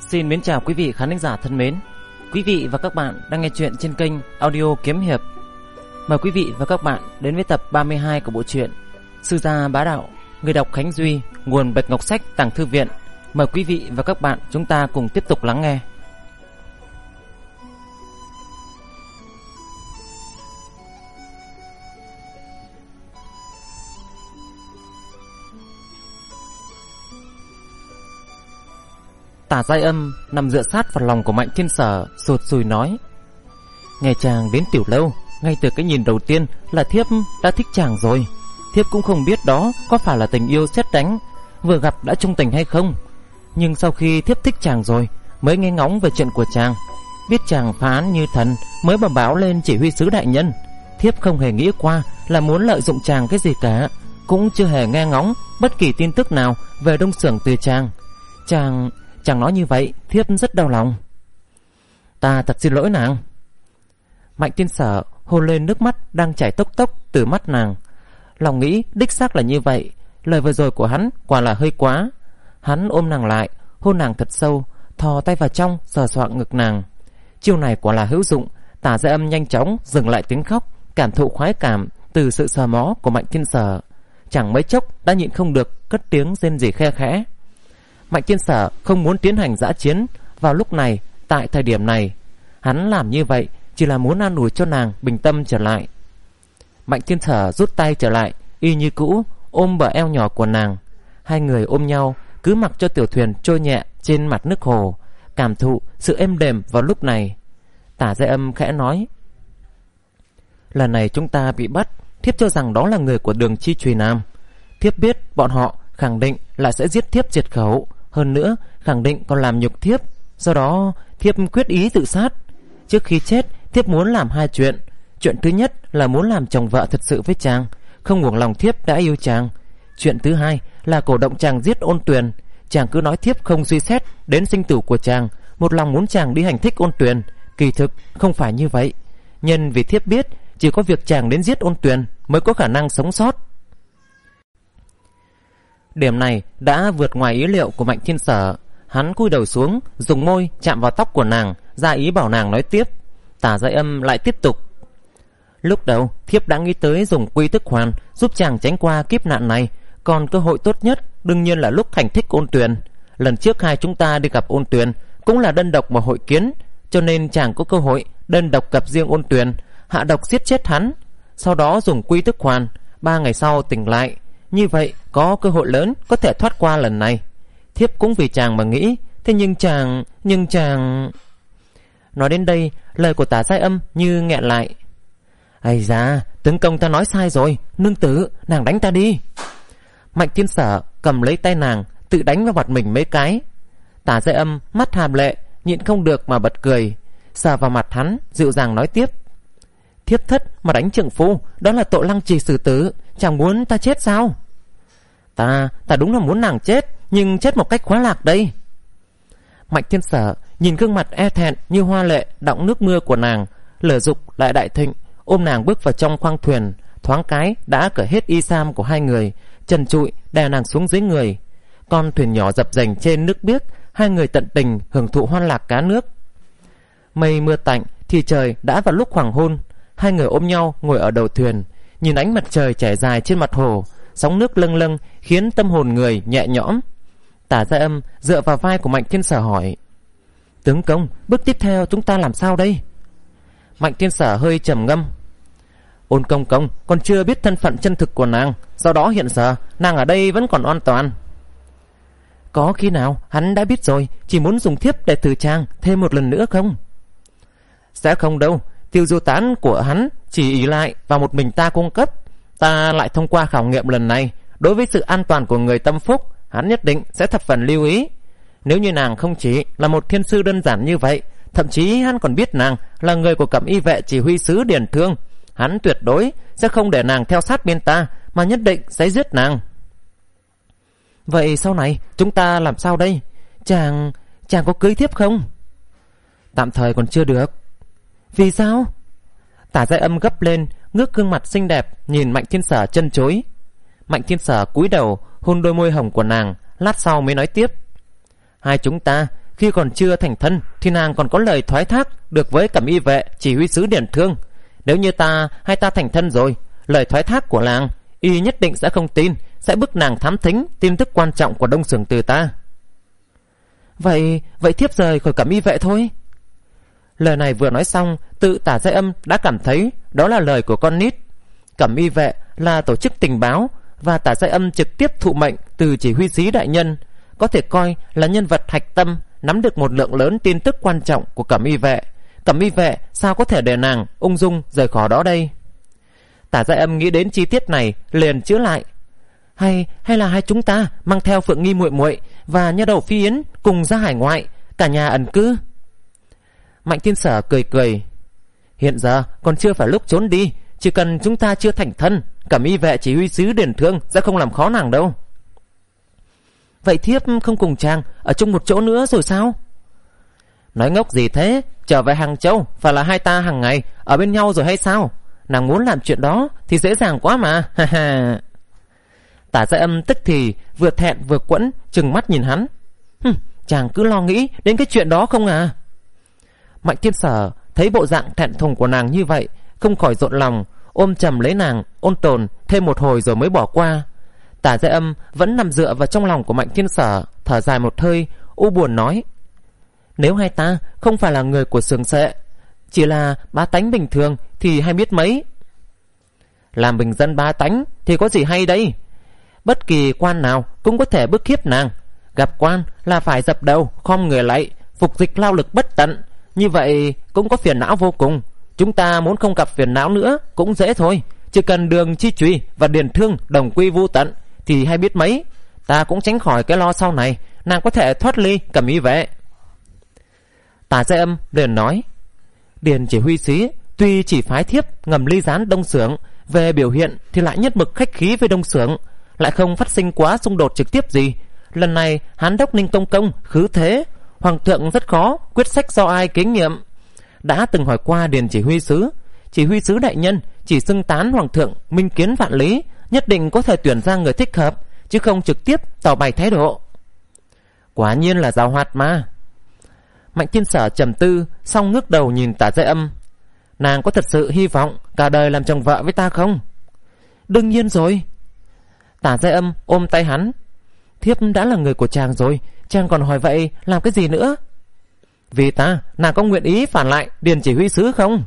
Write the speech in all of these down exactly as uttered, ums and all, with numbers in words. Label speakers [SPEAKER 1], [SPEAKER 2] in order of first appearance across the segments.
[SPEAKER 1] Xin mến chào quý vị khán thính giả thân mến. Quý vị và các bạn đang nghe chuyện trên kênh audio Kiếm Hiệp. Mời quý vị và các bạn đến với tập ba mươi hai của bộ truyện Sư Gia Bá Đạo. Người đọc Khánh Duy, nguồn Bạch Ngọc Sách, Tàng Thư Viện. Mời quý vị và các bạn chúng ta cùng tiếp tục lắng nghe. Tả Giai Âm nằm dựa sát vào lòng của Mạnh Thiên Sở, sụt sùi nói: nghe chàng đến tiểu lâu, ngay từ cái nhìn đầu tiên là thiếp đã thích chàng rồi. Thiếp cũng không biết đó có phải là tình yêu sét đánh, vừa gặp đã trung tình hay không. Nhưng sau khi thiếp thích chàng rồi, mới nghe ngóng về chuyện của chàng, biết chàng phá án như thần, mới bẩm báo lên chỉ huy sứ đại nhân. Thiếp không hề nghĩ qua là muốn lợi dụng chàng cái gì cả, cũng chưa hề nghe ngóng bất kỳ tin tức nào về Đông Xưởng từ chàng. Chàng... chàng nói như vậy, thiếp rất đau lòng. Ta thật xin lỗi nàng. Mạnh Thiên Sở hôn lên nước mắt đang chảy tốc tốc từ mắt nàng. Lòng nghĩ đích xác là như vậy. Lời vừa rồi của hắn quả là hơi quá. Hắn ôm nàng lại, hôn nàng thật sâu, thò tay vào trong sờ soạng ngực nàng. Chiêu này quả là hữu dụng. Tả Giai Âm nhanh chóng dừng lại tiếng khóc, cảm thụ khoái cảm từ sự sờ mó của Mạnh Thiên Sở. Chẳng mấy chốc đã nhịn không được cất tiếng rên rỉ khe khẽ. Mạnh Thiên Sở không muốn tiến hành dã chiến vào lúc này, tại thời điểm này. Hắn làm như vậy chỉ là muốn an ủi cho nàng bình tâm trở lại. Mạnh Thiên Sở rút tay trở lại, y như cũ ôm bờ eo nhỏ của nàng. Hai người ôm nhau, cứ mặc cho tiểu thuyền trôi nhẹ trên mặt nước hồ, cảm thụ sự êm đềm vào lúc này. Tả Giai Âm khẽ nói: lần này chúng ta bị bắt, thiếp cho rằng đó là người của Đường Chi Trùy Nam. Thiếp biết bọn họ khẳng định là sẽ giết thiếp diệt khẩu, hơn nữa khẳng định còn làm nhục thiếp. Do đó thiếp quyết ý tự sát. Trước khi chết, thiếp muốn làm hai chuyện. Chuyện thứ nhất là muốn làm chồng vợ thật sự với chàng, không uổng lòng thiếp đã yêu chàng. Chuyện thứ hai là cổ động chàng giết Ôn Tuyền. Chàng cứ nói thiếp không suy xét đến sinh tử của chàng, một lòng muốn chàng đi hành thích Ôn Tuyền. Kỳ thực không phải như vậy. Nhân vì thiếp biết chỉ có việc chàng đến giết Ôn Tuyền mới có khả năng sống sót. Điểm này đã vượt ngoài ý liệu của Mạnh Thiên Sở. Hắn cúi đầu xuống, dùng môi chạm vào tóc của nàng, ra ý bảo nàng nói tiếp. Tả Giai Âm lại tiếp tục: lúc đầu thiếp đã nghĩ tới dùng quy tức hoàn giúp chàng tránh qua kiếp nạn này, còn cơ hội tốt nhất đương nhiên là lúc hành thích Ôn Tuyền. Lần trước hai chúng ta đi gặp Ôn Tuyền cũng là đơn độc mà hội kiến, cho nên chàng có cơ hội đơn độc gặp riêng Ôn Tuyền, hạ độc giết chết hắn, sau đó dùng quy tức hoàn, ba ngày sau tỉnh lại. Như vậy có cơ hội lớn có thể thoát qua lần này. Thiếp cũng vì chàng mà nghĩ. Thế nhưng chàng... Nhưng chàng... Nói đến đây, lời của Tả Giai Âm như nghẹn lại. Ây da, tướng công ta nói sai rồi. Nương tử, nàng đánh ta đi. Mạnh Thiên Sở cầm lấy tay nàng, tự đánh vào mặt mình mấy cái. Tả Giai Âm mắt hàm lệ, nhịn không được mà bật cười, sờ vào mặt hắn, dịu dàng nói tiếp: thiếp thất mà đánh trượng phu, đó là tội lăng trì xử tử. Chàng muốn ta chết sao? Ta, ta đúng là muốn nàng chết, nhưng chết một cách khoái lạc đây. Mạnh Thiên Sở nhìn gương mặt e thẹn như hoa lệ đọng nước mưa của nàng, lửa dục lại đại thịnh, ôm nàng bước vào trong khoang thuyền. Thoáng cái đã cởi hết y sam của hai người, trần trụi đè nàng xuống dưới người. Con thuyền nhỏ dập dềnh trên nước biếc, hai người tận tình hưởng thụ hoan lạc cá nước. Mây mưa tạnh thì trời đã vào lúc hoàng hôn. Hai người ôm nhau ngồi ở đầu thuyền, nhìn ánh mặt trời trải dài trên mặt hồ, sóng nước lâng lâng khiến tâm hồn người nhẹ nhõm. Tả Giai Âm dựa vào vai của Mạnh Thiên Sở hỏi: tướng công, bước tiếp theo chúng ta làm sao đây? Mạnh Thiên Sở hơi trầm ngâm: Ôn công công còn chưa biết thân phận chân thực của nàng, do đó hiện giờ nàng ở đây vẫn còn an toàn. Có khi nào hắn đã biết rồi, chỉ muốn dùng thiếp để thử trang thêm một lần nữa không? Sẽ không đâu. Tiêu diêu tán của hắn chỉ ỷ lại vào một mình ta cung cấp. Ta lại thông qua khảo nghiệm lần này, đối với sự an toàn của người tâm phúc, hắn nhất định sẽ thập phần lưu ý. Nếu như nàng không chỉ là một thiên sư đơn giản như vậy, thậm chí hắn còn biết nàng là người của Cẩm Y vệ chỉ huy sứ Điền Thương, hắn tuyệt đối sẽ không để nàng theo sát bên ta, mà nhất định sẽ giết nàng. Vậy sau này chúng ta làm sao đây? Chàng... chàng có cưới thiếp không? Tạm thời còn chưa được. Vì sao? Tả Giai Âm gấp lên, ngước gương mặt xinh đẹp nhìn Mạnh Thiên Sở chân chối. Mạnh Thiên Sở cúi đầu hôn đôi môi hồng của nàng, lát sau mới nói tiếp: hai chúng ta khi còn chưa thành thân thì nàng còn có lời thoái thác được với Cẩm Y vệ chỉ huy sứ Điền Thương. Nếu như ta hay ta thành thân rồi, lời thoái thác của nàng y nhất định sẽ không tin, sẽ bức nàng thám thính tin tức quan trọng của Đông Xưởng từ ta. Vậy vậy thiếp rời khỏi Cẩm Y vệ thôi. Lời này vừa nói xong, tự Tả Giai Âm đã cảm thấy đó là lời của con nít. Cẩm Y vệ là tổ chức tình báo, và Tả Giai Âm trực tiếp thụ mệnh từ chỉ huy sứ đại nhân, có thể coi là nhân vật hạch tâm, nắm được một lượng lớn tin tức quan trọng của Cẩm Y vệ. Cẩm Y vệ sao có thể để nàng ung dung rời khỏi đó đây? Tả Giai Âm nghĩ đến chi tiết này, liền chữa lại. Hay hay là hai chúng ta mang theo Phượng Nghi muội muội và nha đầu Phi Yến cùng ra hải ngoại, cả nhà ẩn cư? Mạnh Thiên Sở cười cười. Hiện giờ còn chưa phải lúc trốn đi, chỉ cần chúng ta chưa thành thân, Cẩm Y vệ chỉ huy sứ Điền Thương sẽ không làm khó nàng đâu. Vậy thiếp không cùng chàng ở chung một chỗ nữa rồi sao? Nói ngốc gì thế? Trở về Hàng Châu phải là hai ta hàng ngày ở bên nhau rồi hay sao? Nàng muốn làm chuyện đó thì dễ dàng quá mà. Tả Giai Âm tức thì vừa thẹn vừa quẫn, trừng mắt nhìn hắn. Hừm, chàng cứ lo nghĩ đến cái chuyện đó không à? Mạnh Thiên Sở thấy bộ dạng thẹn thùng của nàng như vậy, không khỏi rộn lòng, ôm chầm lấy nàng, ôn tồn thêm một hồi rồi mới bỏ qua. Tả Giai Âm vẫn nằm dựa vào trong lòng của Mạnh Thiên Sở, thở dài một hơi, u buồn nói: Nếu hai ta không phải là người của Sường Sệ, chỉ là bá tánh bình thường thì hay biết mấy. Làm bình dân bá tánh thì có gì hay đây? Bất kỳ quan nào cũng có thể bức hiếp nàng. Gặp quan là phải dập đầu khom người lại, phục dịch lao lực bất tận. Như vậy cũng có phiền não vô cùng. Chúng ta muốn không gặp phiền não nữa cũng dễ thôi. Chỉ cần Đường Chi Trùy và Điền Thương đồng quy vu tận thì hay biết mấy. Ta cũng tránh khỏi cái lo sau này nàng có thể thoát ly Cẩm Y vệ. Tả Giai Âm liền nói: Điền chỉ huy sứ tuy chỉ phái thiếp ngầm ly gián Đông Xưởng, về biểu hiện thì lại nhất mực khách khí với Đông Xưởng, lại không phát sinh quá xung đột trực tiếp gì. Lần này Hán đốc Ninh Công Công khứ thế, Hoàng thượng rất khó quyết sách do ai kế nhiệm. Đã từng hỏi qua Điền chỉ huy sứ, chỉ huy sứ đại nhân chỉ xưng tán Hoàng thượng minh kiến vạn lý, nhất định có thể tuyển ra người thích hợp, chứ không trực tiếp tỏ bày thái độ. Quả nhiên là giàu hoạt mà. Mạnh Thiên Sở trầm tư, xong ngước đầu nhìn Tả Giai Âm. Nàng có thật sự hy vọng cả đời làm chồng vợ với ta không? Đương nhiên rồi. Tả Giai Âm ôm tay hắn. Thiếp đã là người của chàng rồi, chàng còn hỏi vậy làm cái gì nữa? Vì ta, nàng có nguyện ý phản lại Điền chỉ huy sứ không?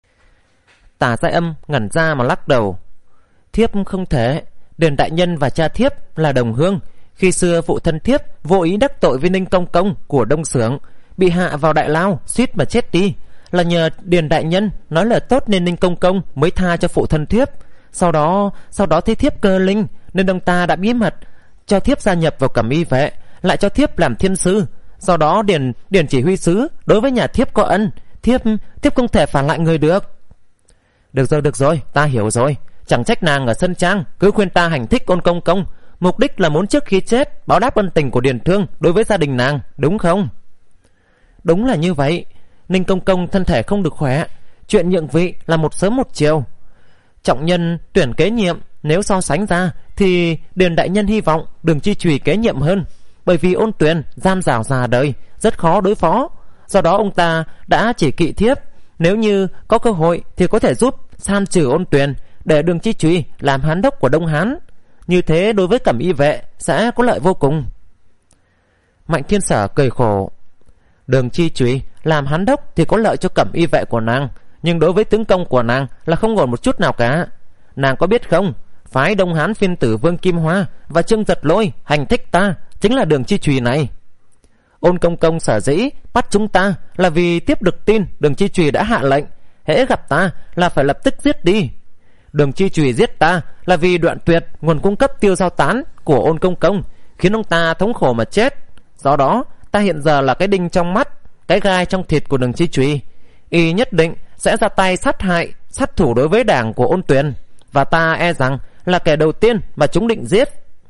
[SPEAKER 1] Tả Giai Âm ngẩn ra mà lắc đầu. Thiếp không thể. Điền đại nhân và cha thiếp là đồng hương. Khi xưa phụ thân thiếp vô ý đắc tội với Ninh Công Công của Đông Xưởng, bị hạ vào đại lao, suýt mà chết đi. Là nhờ Điền đại nhân nói lời tốt nên Ninh Công Công mới tha cho phụ thân thiếp. Sau đó Sau đó thấy thiếp cơ linh, nên ông ta đã bí mật cho thiếp gia nhập vào Cẩm Y vệ, lại cho thiếp làm thiên sư. Do đó Điền Điền chỉ huy sứ đối với nhà thiếp có ân, Thiếp Thiếp không thể phản lại người được. Được rồi được rồi, ta hiểu rồi. Chẳng trách nàng ở sân trang cứ khuyên ta hành thích Ôn Công Công, mục đích là muốn trước khi chết báo đáp ân tình của Điền Thương đối với gia đình nàng, đúng không? Đúng là như vậy. Ninh Công Công thân thể không được khỏe, chuyện nhượng vị là một sớm một chiều. Trọng nhân tuyển kế nhiệm, nếu so sánh ra thì Điền đại nhân hy vọng Đường Chi Trùy kế nhiệm hơn, bởi vì Ôn Tuyền gian dảo già đời, rất khó đối phó. Do đó ông ta đã chỉ kỵ thiếp, nếu như có cơ hội thì có thể giúp san trừ Ôn Tuyền, để Đường Chi Trùy làm hán đốc của Đông Hán. Như thế đối với Cẩm Y vệ sẽ có lợi vô cùng. Mạnh Thiên Sở cười khổ. Đường Chi Trùy làm hán đốc thì có lợi cho Cẩm Y vệ của nàng, nhưng đối với tướng công của nàng là không còn một chút nào cả. Nàng có biết không, phái Đông Hán phiên tử Vương Kim Hoa và Trương Giật Lôi hành thích ta chính là Đường Chi Trùy này. Ôn Công Công sở dĩ bắt chúng ta là vì tiếp được tin Đường Chi Trùy đã hạ lệnh hễ gặp ta là phải lập tức giết đi. Đường Chi Trùy giết ta là vì đoạn tuyệt nguồn cung cấp tiêu giao tán của Ôn Công Công, khiến ông ta thống khổ mà chết. Do đó ta hiện giờ là cái đinh trong mắt, cái gai trong thịt của Đường Chi Trùy. Y nhất định sẽ ra tay sát hại, sát thủ đối với đảng của Ôn Tuyền, và ta e rằng là kẻ đầu tiên mà chúng định giết.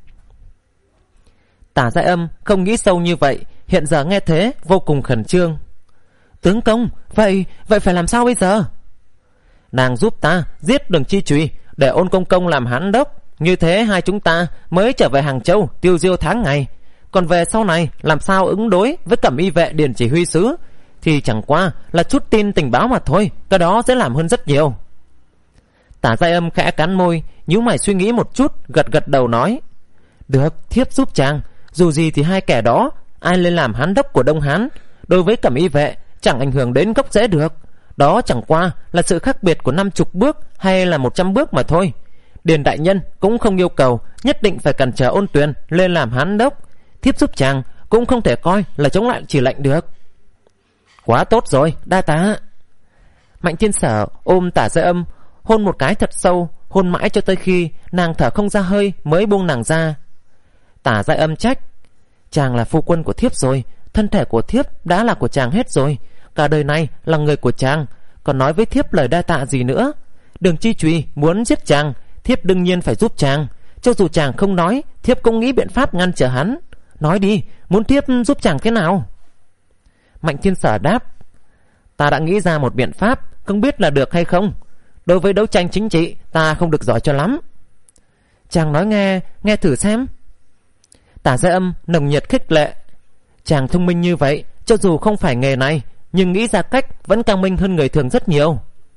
[SPEAKER 1] Tả Giai Âm không nghĩ sâu như vậy, hiện giờ nghe thế vô cùng khẩn trương. Tướng công, vậy vậy phải làm sao bây giờ? Nàng giúp ta giết Đường Chi Trùy để Ôn Công Công làm hán đốc, như thế hai chúng ta mới trở về Hàng Châu tiêu diêu tháng ngày. Còn về sau này làm sao ứng đối với Cẩm Y vệ Điền chỉ huy sứ thì chẳng qua là chút tin tình báo mà thôi. Cái đó dễ làm hơn rất nhiều. Tả Giai Âm khẽ cắn môi, nhíu mày suy nghĩ một chút, gật gật đầu nói: Được, thiếp giúp chàng. Dù gì thì hai kẻ đó, ai lên làm hán đốc của Đông Hán, đối với Cẩm Y vệ chẳng ảnh hưởng đến gốc rễ được. Đó chẳng qua là sự khác biệt của năm chục bước hay là một trăm bước mà thôi. Điền đại nhân cũng không yêu cầu nhất định phải cản trở Ôn Tuyền lên làm hán đốc. Thiếp giúp chàng cũng không thể coi là chống lại chỉ lệnh được. Quá tốt rồi, đa tạ. Mạnh Thiên Sở ôm Tả Giai Âm hôn một cái thật sâu, hôn mãi cho tới khi nàng thở không ra hơi mới buông nàng ra. Tả Giai Âm trách: Chàng là phu quân của thiếp rồi, thân thể của thiếp đã là của chàng hết rồi, cả đời này là người của chàng, còn nói với thiếp lời đa tạ gì nữa. Đường Chi Trùy muốn giết chàng, thiếp đương nhiên phải giúp chàng. Cho dù chàng không nói, thiếp cũng nghĩ biện pháp ngăn trở hắn. Nói đi, muốn thiếp giúp chàng thế nào? Mạnh Thiên Sở đáp: Ta đã nghĩ ra một biện pháp, không biết là được hay không. Đối với đấu tranh chính trị, ta không được giỏi cho lắm. Chàng nói nghe, nghe thử xem. Tả Giai Âm nồng nhiệt khích lệ: Chàng thông minh như vậy, cho dù không phải nghề này, nhưng nghĩ ra cách vẫn cao minh hơn người thường rất nhiều.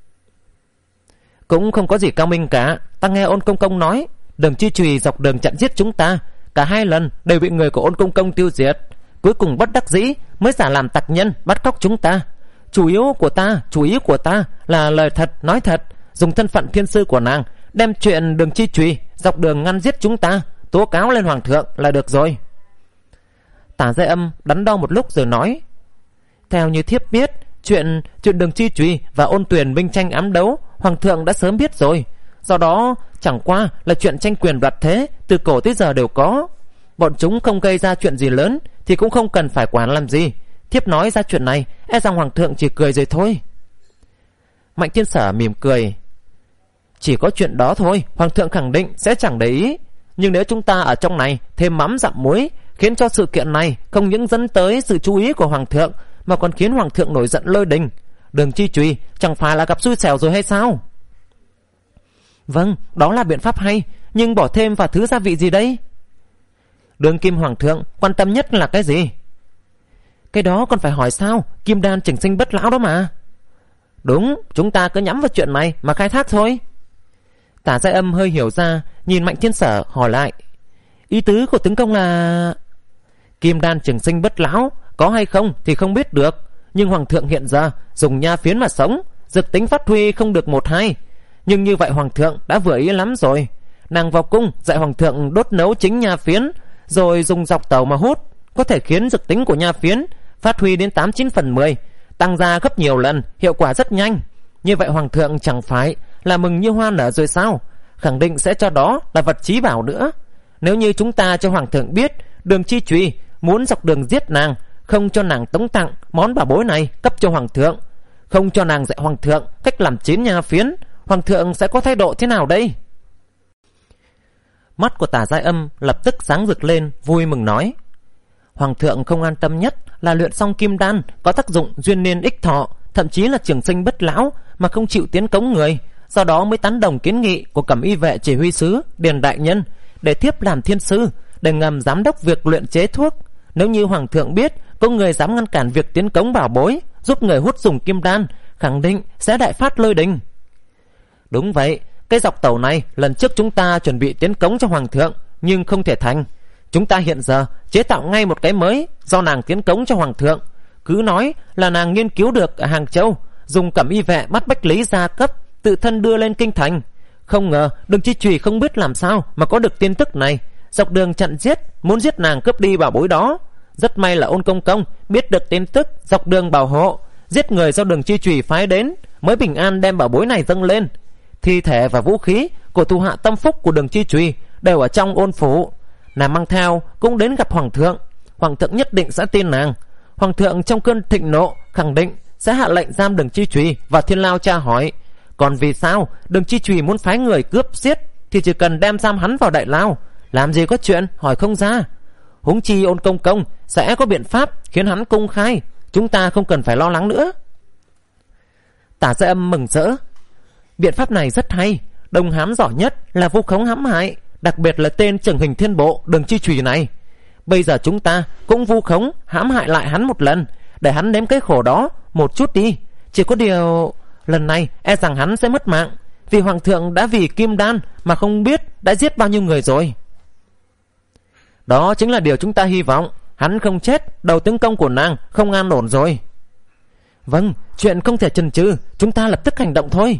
[SPEAKER 1] Cũng không có gì cao minh cả. Ta nghe Ôn Công Công nói, Đường Chi Trùy dọc đường chặn giết chúng ta, cả hai lần đều bị người của Ôn Công Công tiêu diệt. Cuối cùng bất đắc dĩ mới giả làm tặc nhân bắt cóc chúng ta. Chủ yếu của ta, chủ ý của ta là lời thật nói thật, dùng thân phận thiên sư của nàng đem chuyện Đường Chi Trùy dọc đường ngăn giết chúng ta tố cáo lên hoàng thượng là được rồi. Tả Giai Âm đắn đo một lúc rồi nói: Theo như thiếp biết, chuyện chuyện Đường Chi Trùy và Ôn Tuyền binh tranh ám đấu, hoàng thượng đã sớm biết rồi. Do đó chẳng qua là chuyện tranh quyền đoạt thế, từ cổ tới giờ đều có. Bọn chúng không gây ra chuyện gì lớn thì cũng không cần phải quản làm gì. Thiếp nói ra chuyện này, e rằng hoàng thượng chỉ cười rồi thôi. Mạnh Thiên Sở mỉm cười: Chỉ có chuyện đó thôi, hoàng thượng khẳng định sẽ chẳng để ý. Nhưng nếu chúng ta ở trong này thêm mắm dặm muối, khiến cho sự kiện này không những dẫn tới sự chú ý của hoàng thượng, mà còn khiến hoàng thượng nổi giận lôi đình, Đường Chi Trùy chẳng phải là gặp xui xẻo rồi hay sao? Vâng, đó là biện pháp hay, nhưng bỏ thêm vào thứ gia vị gì đây? Đường kim hoàng thượng quan tâm nhất là cái gì? Cái đó còn phải hỏi sao? Kim đan chỉnh sinh bất lão đó mà. Đúng, chúng ta cứ nhắm vào chuyện này mà khai thác thôi. Tả Giai Âm hơi hiểu ra, nhìn Mạnh Thiên Sở hỏi lại: Ý tứ của tướng công là... Kim đan trường sinh bất lão có hay không thì không biết được, nhưng hoàng thượng hiện giờ dùng nha phiến mà sống, dược tính phát huy không được một hai. Nhưng như vậy hoàng thượng đã vừa ý lắm rồi. Nàng vào cung dạy hoàng thượng đốt nấu chính nha phiến, rồi dùng dọc tàu mà hút, có thể khiến dược tính của nha phiến phát huy đến tám chín phần mười, tăng ra gấp nhiều lần, hiệu quả rất nhanh. Như vậy hoàng thượng chẳng phải là mừng như hoa nở rồi sao? Khẳng định sẽ cho đó là vật chí bảo nữa. Nếu như chúng ta cho hoàng thượng biết Đường Chi Trùy muốn dọc đường giết nàng, không cho nàng tống tặng món bảo bối này cấp cho hoàng thượng, không cho nàng dạy hoàng thượng cách làm chín nha phiến, hoàng thượng sẽ có thái độ thế nào đây? Mắt của Tả Giai Âm lập tức sáng rực lên, vui mừng nói: Hoàng thượng không an tâm nhất là luyện xong kim đan có tác dụng duyên niên ích thọ, thậm chí là trường sinh bất lão, mà không chịu tiến cống người. Do đó mới tán đồng kiến nghị của Cẩm Y vệ chỉ huy sứ Điền đại nhân để thiếp làm thiên sư, để ngầm giám đốc việc luyện chế thuốc. Nếu như hoàng thượng biết có người dám ngăn cản việc tiến cống bảo bối, giúp người hút dùng kim đan, khẳng định sẽ đại phát lôi đình. Đúng vậy, cái dọc tàu này lần trước chúng ta chuẩn bị tiến cống cho hoàng thượng, nhưng không thể thành. Chúng ta hiện giờ chế tạo ngay một cái mới do nàng tiến cống cho hoàng thượng. Cứ nói là nàng nghiên cứu được ở Hàng Châu, dùng Cẩm Y vệ bắt bách lý gia cấp, tự thân đưa lên kinh thành. Không ngờ Đường Chi Trùy không biết làm sao mà có được tin tức này, dọc đường chặn giết, muốn giết nàng cướp đi bảo bối đó. Rất may là Ôn Công Công biết được tin tức, dọc đường bảo hộ, giết người do Đường Chi Trùy phái đến, mới bình an đem bảo bối này dâng lên. Thi thể và vũ khí của thủ hạ tâm phúc của Đường Chi Trùy đều ở trong ôn phủ. Nàng mang theo cũng đến gặp hoàng thượng, hoàng thượng nhất định sẽ tin nàng. Hoàng thượng trong cơn thịnh nộ khẳng định sẽ hạ lệnh giam Đường Chi Trùy và Thiên Lao tra hỏi. Còn vì sao Đường Chi Trùy muốn phái người cướp giết thì chỉ cần đem giam hắn vào đại lao, làm gì có chuyện hỏi không ra. Huống chi Ôn Công Công sẽ có biện pháp khiến hắn công khai, chúng ta không cần phải lo lắng nữa. Tả Giai Âm mừng rỡ: Biện pháp này rất hay. Đông Hán giỏi nhất là vu khống hãm hại, đặc biệt là tên Trưởng Hình Thiên Bộ Đường Chi Trùy này. Bây giờ chúng ta cũng vu khống hãm hại lại hắn một lần, để hắn nếm cái khổ đó một chút đi. Chỉ có điều lần này e rằng hắn sẽ mất mạng, vì hoàng thượng đã vì kim đan mà không biết đã giết bao nhiêu người rồi. Đó chính là điều chúng ta hy vọng. Hắn không chết, đầu tướng công của nàng không an ổn rồi. Vâng, chuyện không thể chần chừ, chúng ta lập tức hành động thôi.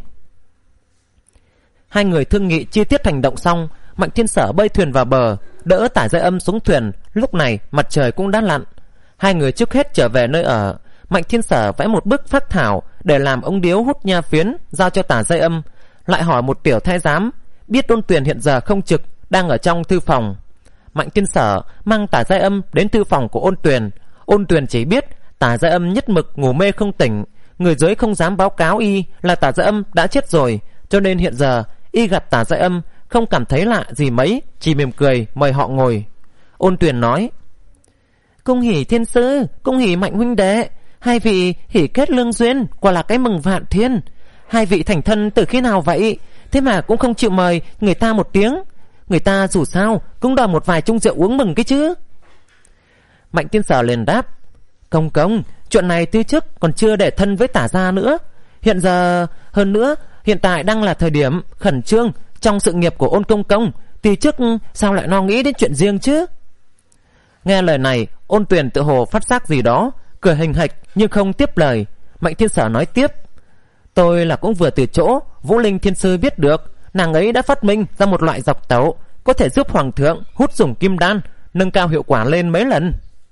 [SPEAKER 1] Hai người thương nghị chi tiết hành động xong, Mạnh Thiên Sở bơi thuyền vào bờ, đỡ Tả Giai Âm xuống thuyền. Lúc này mặt trời cũng đã lặn. Hai người trước hết trở về nơi ở. Mạnh Thiên Sở vẽ một bức phác thảo để làm ống điếu hút nha phiến, giao cho Tả Giai Âm. Lại hỏi một tiểu thái giám, biết Ôn Tuyền hiện giờ không trực, đang ở trong thư phòng. Mạnh Thiên Sở mang Tả Giai Âm đến thư phòng của Ôn Tuyền. Ôn Tuyền chỉ biết Tả Giai Âm nhất mực ngủ mê không tỉnh, người dưới không dám báo cáo y là Tả Giai Âm đã chết rồi, cho nên hiện giờ y gặp Tả Giai Âm không cảm thấy lạ gì mấy, chỉ mỉm cười mời họ ngồi. Ôn Tuyền nói: Cung hỉ thiên sư, cung hỉ Mạnh huynh đệ, hai vị hỉ kết lương duyên, quả là cái mừng vạn thiên. Hai vị thành thân từ khi nào vậy? Thế mà cũng không chịu mời người ta một tiếng. Người ta dù sao cũng đòi một vài chung rượu uống mừng cái chứ. Mạnh Thiên Sở liền đáp: Công công, chuyện này từ trước còn chưa để thân với Tả gia nữa. Hiện giờ, hơn nữa, hiện tại đang là thời điểm khẩn trương trong sự nghiệp của Ôn công công, thì trước sao lại lo nghĩ đến chuyện riêng chứ? Nghe lời này, Ôn Tuyền tự hồ phát giác gì đó, cười hình hạch nhưng không tiếp lời. Mạnh Thiên Sở nói tiếp: Tôi là cũng vừa từ chỗ Vũ Linh thiên sư biết được, nàng ấy đã phát minh ra một loại dọc tấu có thể giúp hoàng thượng hút dùng kim đan, nâng cao hiệu quả lên mấy lần.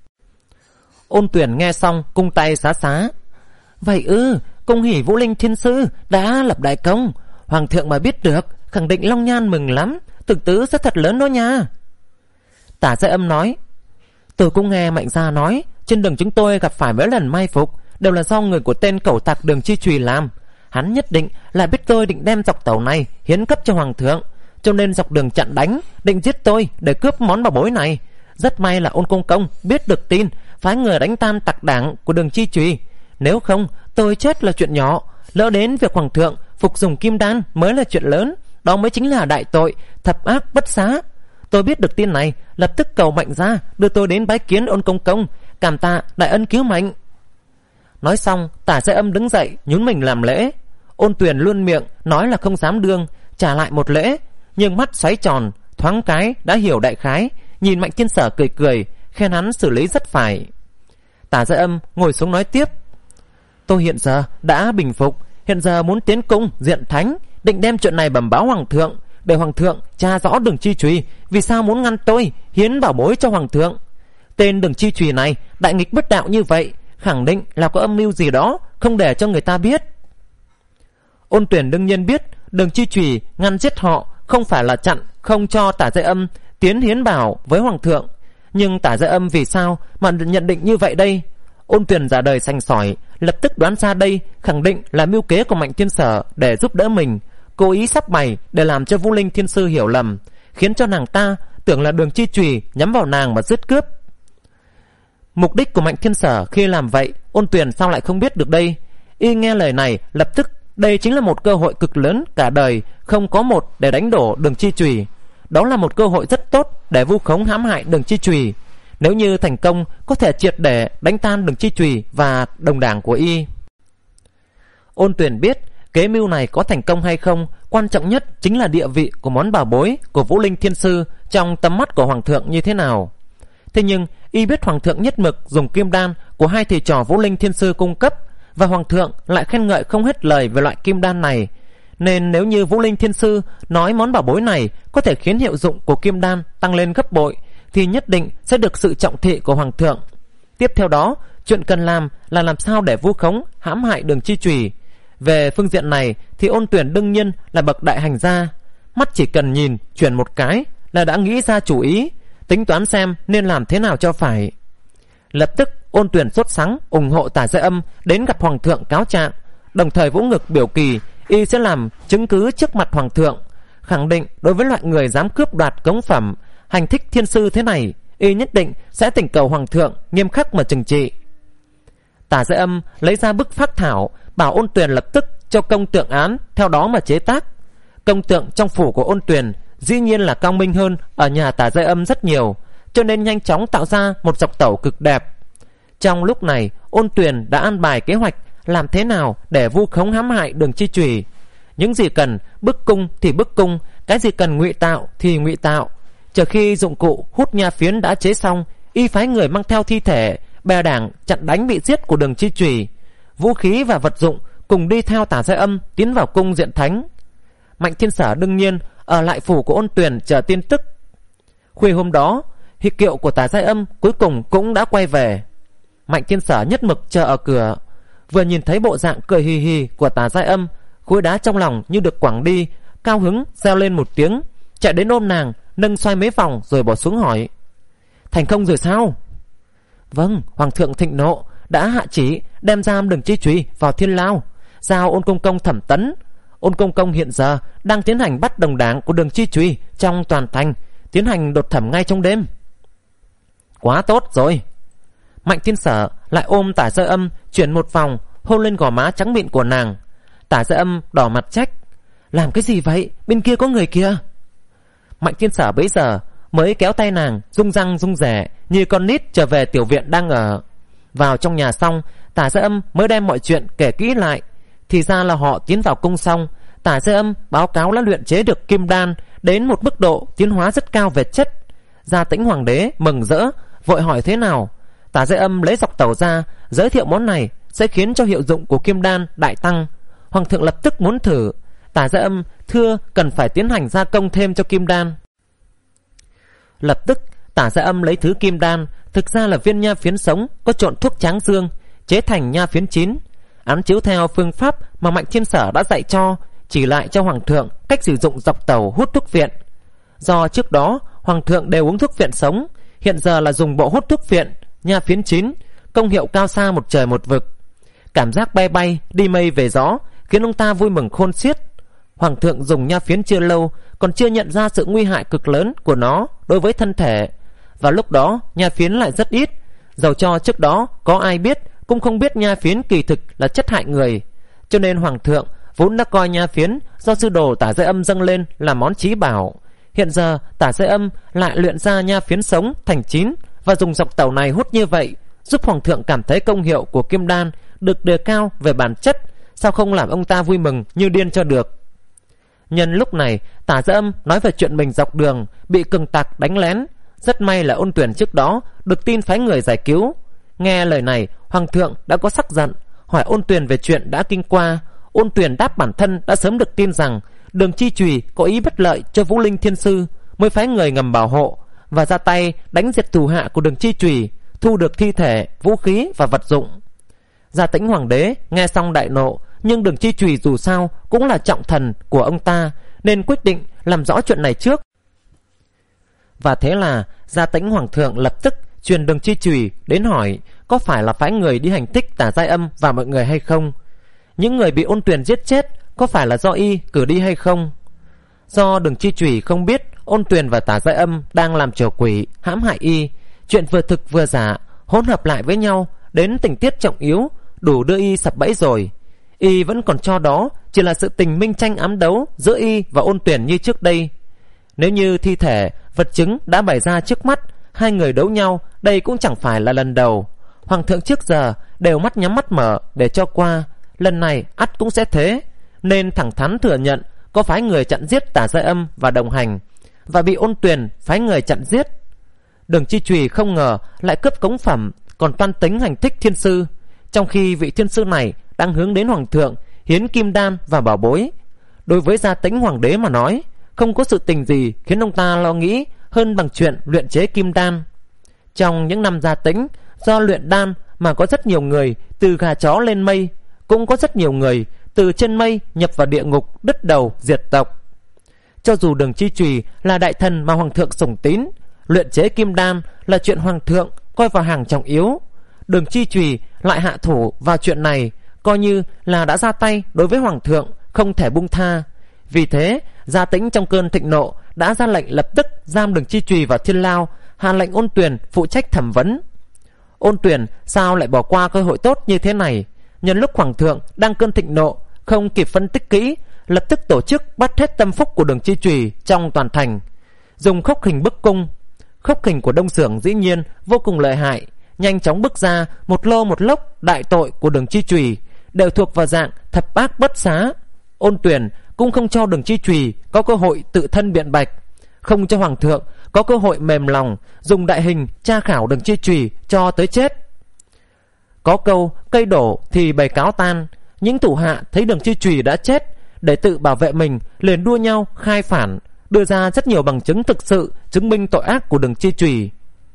[SPEAKER 1] Ôn Tuyền nghe xong cung tay xá xá: Vậy ư, cung hỉ Vũ Linh thiên sư đã lập đại công. Hoàng thượng mà biết được, khẳng định long nhan mừng lắm, thực tứ sẽ thật lớn đó nha. Tả Giai Âm nói: Tôi cũng nghe Mạnh gia nói, trên đường chúng tôi gặp phải mấy lần mai phục đều là do người của tên cẩu tặc Đường Chi Trùy làm. Hắn nhất định là biết tôi định đem dọc tàu này hiến cấp cho hoàng thượng, cho nên dọc đường chặn đánh, định giết tôi để cướp món bảo bối này. Rất may là Ôn công công biết được tin, phái người đánh tan tặc đảng của Đường Chi Trùy. Nếu không, tôi chết là chuyện nhỏ, lỡ đến việc hoàng thượng phục dùng kim đan mới là chuyện lớn. Đó mới chính là đại tội, thập ác bất xá. Tôi biết được tin này, lập tức cầu Mạnh gia đưa tôi đến bái kiến Ôn công công, cảm tạ đại ân cứu Mạnh. Nói xong, Tả Giai Âm đứng dậy nhún mình làm lễ. Ôn Tuyền luôn miệng nói là không dám đương, trả lại một lễ, nhưng mắt xoáy tròn, thoáng cái đã hiểu đại khái, nhìn Mạnh Thiên Sở cười cười, khen hắn xử lý rất phải. Tả Giai Âm ngồi xuống nói tiếp: Tôi hiện giờ đã bình phục, hiện giờ muốn tiến cung diện thánh, định đem chuyện này bẩm báo hoàng thượng, để hoàng thượng tra rõ Đường Chi Trùy vì sao muốn ngăn tôi hiến bảo bối cho hoàng thượng. Tên Đường Chi Trùy này đại nghịch bất đạo như vậy, khẳng định là có âm mưu gì đó không để cho người ta biết. Ôn Tuyền đương nhiên biết Đường Chi Trùy ngăn giết họ không phải là chặn không cho Tả Giai Âm tiến hiến bảo với hoàng thượng, nhưng Tả Giai Âm vì sao mà nhận định như vậy đây? Ôn Tuyền giả đời sành sỏi, lập tức đoán ra đây khẳng định là mưu kế của Mạnh Thiên Sở để giúp đỡ mình, cố ý sắp bày để làm cho Vũ Linh thiên sư hiểu lầm, khiến cho nàng ta tưởng là Đường Chi Trùy nhắm vào nàng mà giết cướp. Mục đích của Mạnh Thiên Sở khi làm vậy, Ôn Tuyền sao lại không biết được đây? Y nghe lời này lập tức, đây chính là một cơ hội cực lớn, cả đời không có một để đánh đổ Đường Chi Trùy. Đó là một cơ hội rất tốt để vu khống hãm hại Đường Chi Trùy. Nếu như thành công, có thể triệt để đánh tan Đường Chi Trùy và đồng đảng của y. Ôn Tuyền biết kế mưu này có thành công hay không, quan trọng nhất chính là địa vị của món bảo bối của Vũ Linh thiên sư trong tầm mắt của hoàng thượng như thế nào. Thế nhưng y biết hoàng thượng nhất mực dùng kim đan của hai thầy trò Vũ Linh thiên sư cung cấp, và hoàng thượng lại khen ngợi không hết lời về loại kim đan này, nên nếu như Vũ Linh thiên sư nói món bảo bối này có thể khiến hiệu dụng của kim đan tăng lên gấp bội, thì nhất định sẽ được sự trọng thị của hoàng thượng. Tiếp theo đó, chuyện cần làm là làm sao để vu khống hãm hại Đường Chi Trùy. Về phương diện này thì Ôn Tuyền đương nhiên là bậc đại hành gia, mắt chỉ cần nhìn chuyển một cái là đã nghĩ ra chủ ý, tính toán xem nên làm thế nào cho phải. Lập tức Ôn Tuyền sốt sắng ủng hộ Tả Giai Âm đến gặp hoàng thượng cáo trạng, đồng thời vỗ ngực biểu kỳ y sẽ làm chứng cứ trước mặt hoàng thượng, khẳng định đối với loại người dám cướp đoạt cống phẩm, hành thích thiên sư thế này, y nhất định sẽ thỉnh cầu hoàng thượng nghiêm khắc mà trừng trị. Tả Giai Âm lấy ra bức phác thảo, bảo Ôn Tuyền lập tức cho công tượng án theo đó mà chế tác. Công tượng trong phủ của Ôn Tuyền dĩ nhiên là cao minh hơn ở nhà Tả Giai Âm rất nhiều, cho nên nhanh chóng tạo ra một dọc tẩu cực đẹp. Trong lúc này, Ôn Tuyền đã an bài kế hoạch làm thế nào để vu khống hãm hại Đường Chi Trùy. Những gì cần bức cung thì bức cung, cái gì cần ngụy tạo thì ngụy tạo. Chờ khi dụng cụ hút nha phiến đã chế xong, y phái người mang theo thi thể bè đảng chặn đánh bị giết của Đường Chi Trùy. Vũ khí và vật dụng cùng đi theo Tả Giai Âm tiến vào cung Diện Thánh. Mạnh Thiên Sở đương nhiên ở lại phủ của Ôn Tuyền chờ tin tức. Khuya hôm đó, hy kiệu của Tả Giai Âm cuối cùng cũng đã quay về. Mạnh Thiên Sở nhất mực chờ ở cửa. Vừa nhìn thấy bộ dạng cười hì hì của Tả Giai Âm, khối đá trong lòng như được quẳng đi, cao hứng reo lên một tiếng, chạy đến ôm nàng, nâng xoay mấy vòng rồi bỏ xuống hỏi: thành công rồi sao? Vâng, Hoàng thượng thịnh nộ, đã hạ chỉ đem giam Đường Chi Trùy vào thiên lao, giao Ôn công công thẩm tấn. Ôn công công hiện giờ đang tiến hành bắt đồng đảng của Đường Chi Trùy trong toàn thành, tiến hành đột thẩm ngay trong đêm. Quá tốt rồi. Mạnh Thiên Sở lại ôm Tả Giai Âm chuyển một vòng, hôn lên gò má trắng mịn của nàng. Tả Giai Âm đỏ mặt trách: làm cái gì vậy, bên kia có người kìa. Mạnh Thiên Sở bấy giờ mới kéo tay nàng rung răng rung rẻ như con nít trở về tiểu viện đang ở. Vào trong nhà xong, Tả Giai Âm mới đem mọi chuyện kể kỹ lại. Thì ra là họ tiến vào cung xong, Tả Giai Âm báo cáo đã luyện chế được kim đan đến một mức độ tiến hóa rất cao về chất. Gia Tĩnh Hoàng đế mừng rỡ, vội hỏi thế nào. Tả Giai Âm lấy dọc tàu ra, giới thiệu món này sẽ khiến cho hiệu dụng của kim đan đại tăng. Hoàng thượng lập tức muốn thử. Tả Giai Âm thưa cần phải tiến hành gia công thêm cho kim đan. Lập tức Tả Giai Âm lấy thứ kim đan, thực ra là viên nha phiến sống có trộn thuốc tráng dương, chế thành nha phiến chín, án chiếu theo phương pháp mà Mạnh Thiên Sở đã dạy cho, chỉ lại cho Hoàng thượng cách sử dụng dọc tàu hút thuốc viện. Do trước đó Hoàng thượng đều uống thuốc viện sống, hiện giờ là dùng bộ hút thuốc viện nha phiến chín, công hiệu cao xa một trời một vực. Cảm giác bay bay đi mây về gió khiến ông ta vui mừng khôn xiết. Hoàng thượng dùng nha phiến chưa lâu, còn chưa nhận ra sự nguy hại cực lớn của nó đối với thân thể. Và lúc đó nha phiến lại rất ít, dầu cho trước đó có ai biết cũng không biết nha phiến kỳ thực là chất hại người. Cho nên Hoàng thượng vốn đã coi nha phiến do sư đồ Tả Giai Âm dâng lên là món chí bảo. Hiện giờ Tả Giai Âm lại luyện ra nha phiến sống thành chín và dùng dọc tàu này hút như vậy, giúp Hoàng thượng cảm thấy công hiệu của kim đan được đề cao về bản chất. Sao không làm ông ta vui mừng như điên cho được. Nhân lúc này Tả Giai Âm nói về chuyện mình dọc đường bị cường tặc đánh lén. Rất may là Ôn Tuyền trước đó được tin phái người giải cứu. Nghe lời này, Hoàng thượng đã có sắc giận, hỏi Ôn Tuyền về chuyện đã kinh qua. Ôn Tuyền đáp bản thân đã sớm được tin rằng Đường Chi Trùy có ý bất lợi cho Vũ Linh Thiên Sư, mới phái người ngầm bảo hộ và ra tay đánh diệt thủ hạ của Đường Chi Trùy, thu được thi thể, vũ khí và vật dụng. Gia Tĩnh Hoàng đế nghe xong đại nộ, nhưng Đường Chi Trùy dù sao cũng là trọng thần của ông ta, nên quyết định làm rõ chuyện này trước. Và thế là Gia Tĩnh Hoàng thượng lập tức truyền Đường Chi Trùy đến hỏi có phải là phái người đi hành thích Tả Giai Âm và mọi người hay không. Những người bị Ôn Tuyền giết chết có phải là do y cử đi hay không. Do Đường Chi Trùy không biết Ôn Tuyền và Tả Giai Âm đang làm trò quỷ hãm hại y, chuyện vừa thực vừa giả hỗn hợp lại với nhau đến tình tiết trọng yếu, đủ đưa y sập bẫy rồi. Y vẫn còn cho đó chỉ là sự tình minh tranh ám đấu giữa y và Ôn Tuyền như trước đây. Nếu như thi thể, vật chứng đã bày ra trước mắt, hai người đấu nhau, đây cũng chẳng phải là lần đầu. Hoàng thượng trước giờ đều mắt nhắm mắt mở để cho qua, lần này ắt cũng sẽ thế, nên thẳng thắn thừa nhận có phái người chặn giết Tả Giai Âm và đồng hành, và bị Ôn Tuyền phái người chặn giết. Đường Chi Trùy không ngờ lại cướp cống phẩm, còn toan tính hành thích thiên sư, trong khi vị thiên sư này đang hướng đến Hoàng thượng hiến kim đan và bảo bối. Đối với Gia Tĩnh Hoàng đế mà nói, không có sự tình gì khiến ông ta lo nghĩ hơn bằng chuyện luyện chế kim đan. Trong những năm Gia Tĩnh, do luyện đan mà có rất nhiều người từ gà chó lên mây, cũng có rất nhiều người từ trên mây nhập vào địa ngục đứt đầu diệt tộc. Cho dù Đường Chi Trùy là đại thần mà Hoàng thượng sủng tín, luyện chế kim đan là chuyện Hoàng thượng coi vào hàng trọng yếu. Đường Chi Trùy lại hạ thủ vào chuyện này, coi như là đã ra tay đối với Hoàng thượng, không thể buông tha. Vì thế Gia Tĩnh trong cơn thịnh nộ đã ra lệnh lập tức giam Đường Chi Trùy vào thiên lao, hạ lệnh Ôn Tuyền phụ trách thẩm vấn. Ôn Tuyền sao lại bỏ qua cơ hội tốt như thế này? Nhân lúc Hoàng thượng đang cơn thịnh nộ, không kịp phân tích kỹ, lập tức tổ chức bắt hết tâm phúc của Đường Chi Trùy trong toàn thành, dùng khốc hình bức cung. Khốc hình của Đông Xưởng dĩ nhiên vô cùng lợi hại, nhanh chóng bước ra một lô một lốc đại tội của Đường Chi Trùy đều thuộc vào dạng thập ác bất xá. Ôn Tuyền cũng không cho Đường Chi Trùy có cơ hội tự thân biện bạch, không cho hoàng thượng có cơ hội mềm lòng dùng đại hình tra khảo Đường Chi Trùy cho tới chết. Có câu cây đổ thì bầy cáo tan. Những thủ hạ thấy Đường Chi Trùy đã chết, để tự bảo vệ mình liền đua nhau khai phản, đưa ra rất nhiều bằng chứng thực sự chứng minh tội ác của Đường Chi Trùy.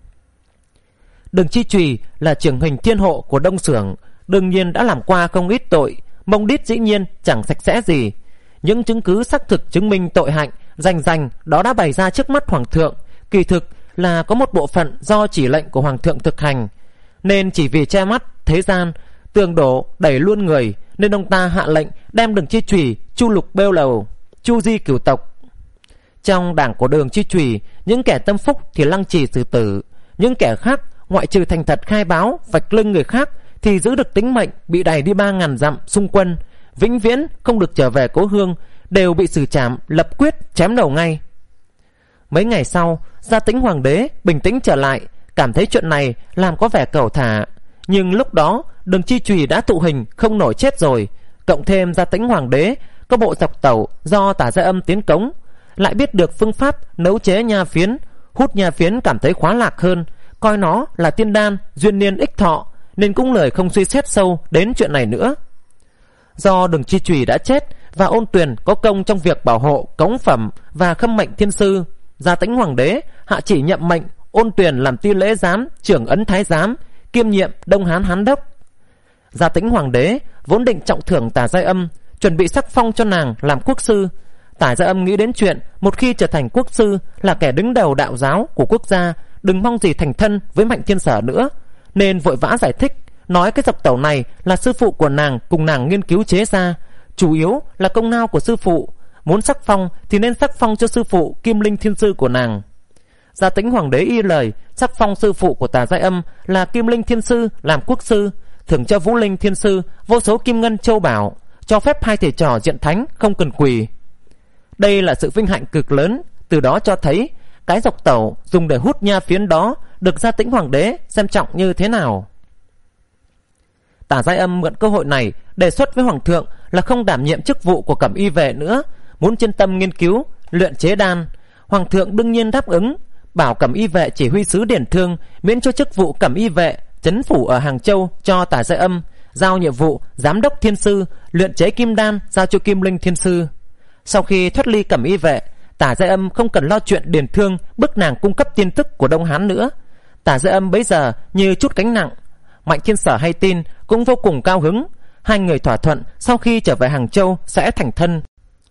[SPEAKER 1] Đường Chi Trùy là trưởng hình thiên hộ của Đông Xưởng, đương nhiên đã làm qua không ít tội, mông đít dĩ nhiên chẳng sạch sẽ gì. Những chứng cứ xác thực chứng minh tội hạnh rành rành đó đã bày ra trước mắt hoàng thượng, kỳ thực là có một bộ phận do chỉ lệnh của hoàng thượng thực hành, nên chỉ vì che mắt thế gian, tường đổ đẩy luôn người, nên ông ta hạ lệnh đem Đường Chi Trùy chu lục bêu lầu, chu di cửu tộc. Trong đảng của Đường Chi Trùy, những kẻ tâm phúc thì lăng trì xử tử, những kẻ khác ngoại trừ thành thật khai báo vạch lưng người khác thì giữ được tính mệnh, bị đày đi ba ngàn dặm xung quân, vĩnh viễn không được trở về cố hương, đều bị xử trảm lập quyết chém đầu ngay. Mấy ngày sau, Gia Tĩnh Hoàng đế bình tĩnh trở lại, cảm thấy chuyện này làm có vẻ cẩu thả, nhưng lúc đó Đường Chi Trùy đã tụ hình không nổi chết rồi, cộng thêm Gia Tĩnh Hoàng đế có bộ dọc tẩu do Tả Gia Âm tiến cống, lại biết được phương pháp nấu chế nha phiến, hút nha phiến cảm thấy khóa lạc hơn, coi nó là tiên đan duyên niên ích thọ, nên cũng lời không suy xét sâu đến chuyện này nữa. Do Đường Chi Trùy đã chết và Ôn Tuyền có công trong việc bảo hộ cống phẩm và khâm mệnh thiên sư, Gia Tĩnh Hoàng đế hạ chỉ nhậm mệnh Ôn Tuyền làm ti lễ giám, trưởng ấn thái giám, kiêm nhiệm Đông Hán Hán đốc. Gia Tĩnh Hoàng đế vốn định trọng thưởng Tả Giai Âm, chuẩn bị sắc phong cho nàng làm quốc sư. Tả Giai Âm nghĩ đến chuyện một khi trở thành quốc sư là kẻ đứng đầu đạo giáo của quốc gia, đừng mong gì thành thân với Mạnh Thiên Sở nữa, nên vội vã giải thích, nói cái dọc tẩu này là sư phụ của nàng cùng nàng nghiên cứu chế ra, chủ yếu là công lao của sư phụ, muốn sắc phong thì nên sắc phong cho sư phụ Kim Linh Thiên Sư của nàng. Gia Tĩnh Hoàng đế y lời, sắc phong sư phụ của Tả Giai Âm là Kim Linh Thiên Sư làm quốc sư, thưởng cho Vũ Linh Thiên Sư vô số kim ngân châu bảo, cho phép hai thầy trò diện thánh không cần quỳ. Đây là sự vinh hạnh cực lớn, từ đó cho thấy cái dọc tẩu dùng để hút nha phiến đó được Gia Tĩnh Hoàng đế xem trọng như thế nào. Tả Giai Âm mượn cơ hội này đề xuất với hoàng thượng là không đảm nhiệm chức vụ của cẩm y vệ nữa, muốn chuyên tâm nghiên cứu luyện chế đan. Hoàng thượng đương nhiên đáp ứng, bảo cẩm y vệ chỉ huy sứ Điển Thương miễn cho chức vụ cẩm y vệ chấn phủ ở Hàng Châu cho Tả Giai Âm, giao nhiệm vụ giám đốc thiên sư luyện chế kim đan giao cho Kim Linh Thiên Sư. Sau khi thoát ly cẩm y vệ, Tả Giai Âm không cần lo chuyện Điển Thương bức nàng cung cấp tin tức của Đông Hán nữa. Tả Giai Âm bấy giờ như chút gánh nặng. Mạnh Thiên Sở hay tin cũng vô cùng cao hứng, hai người thỏa thuận sau khi trở về Hàng Châu sẽ thành thân.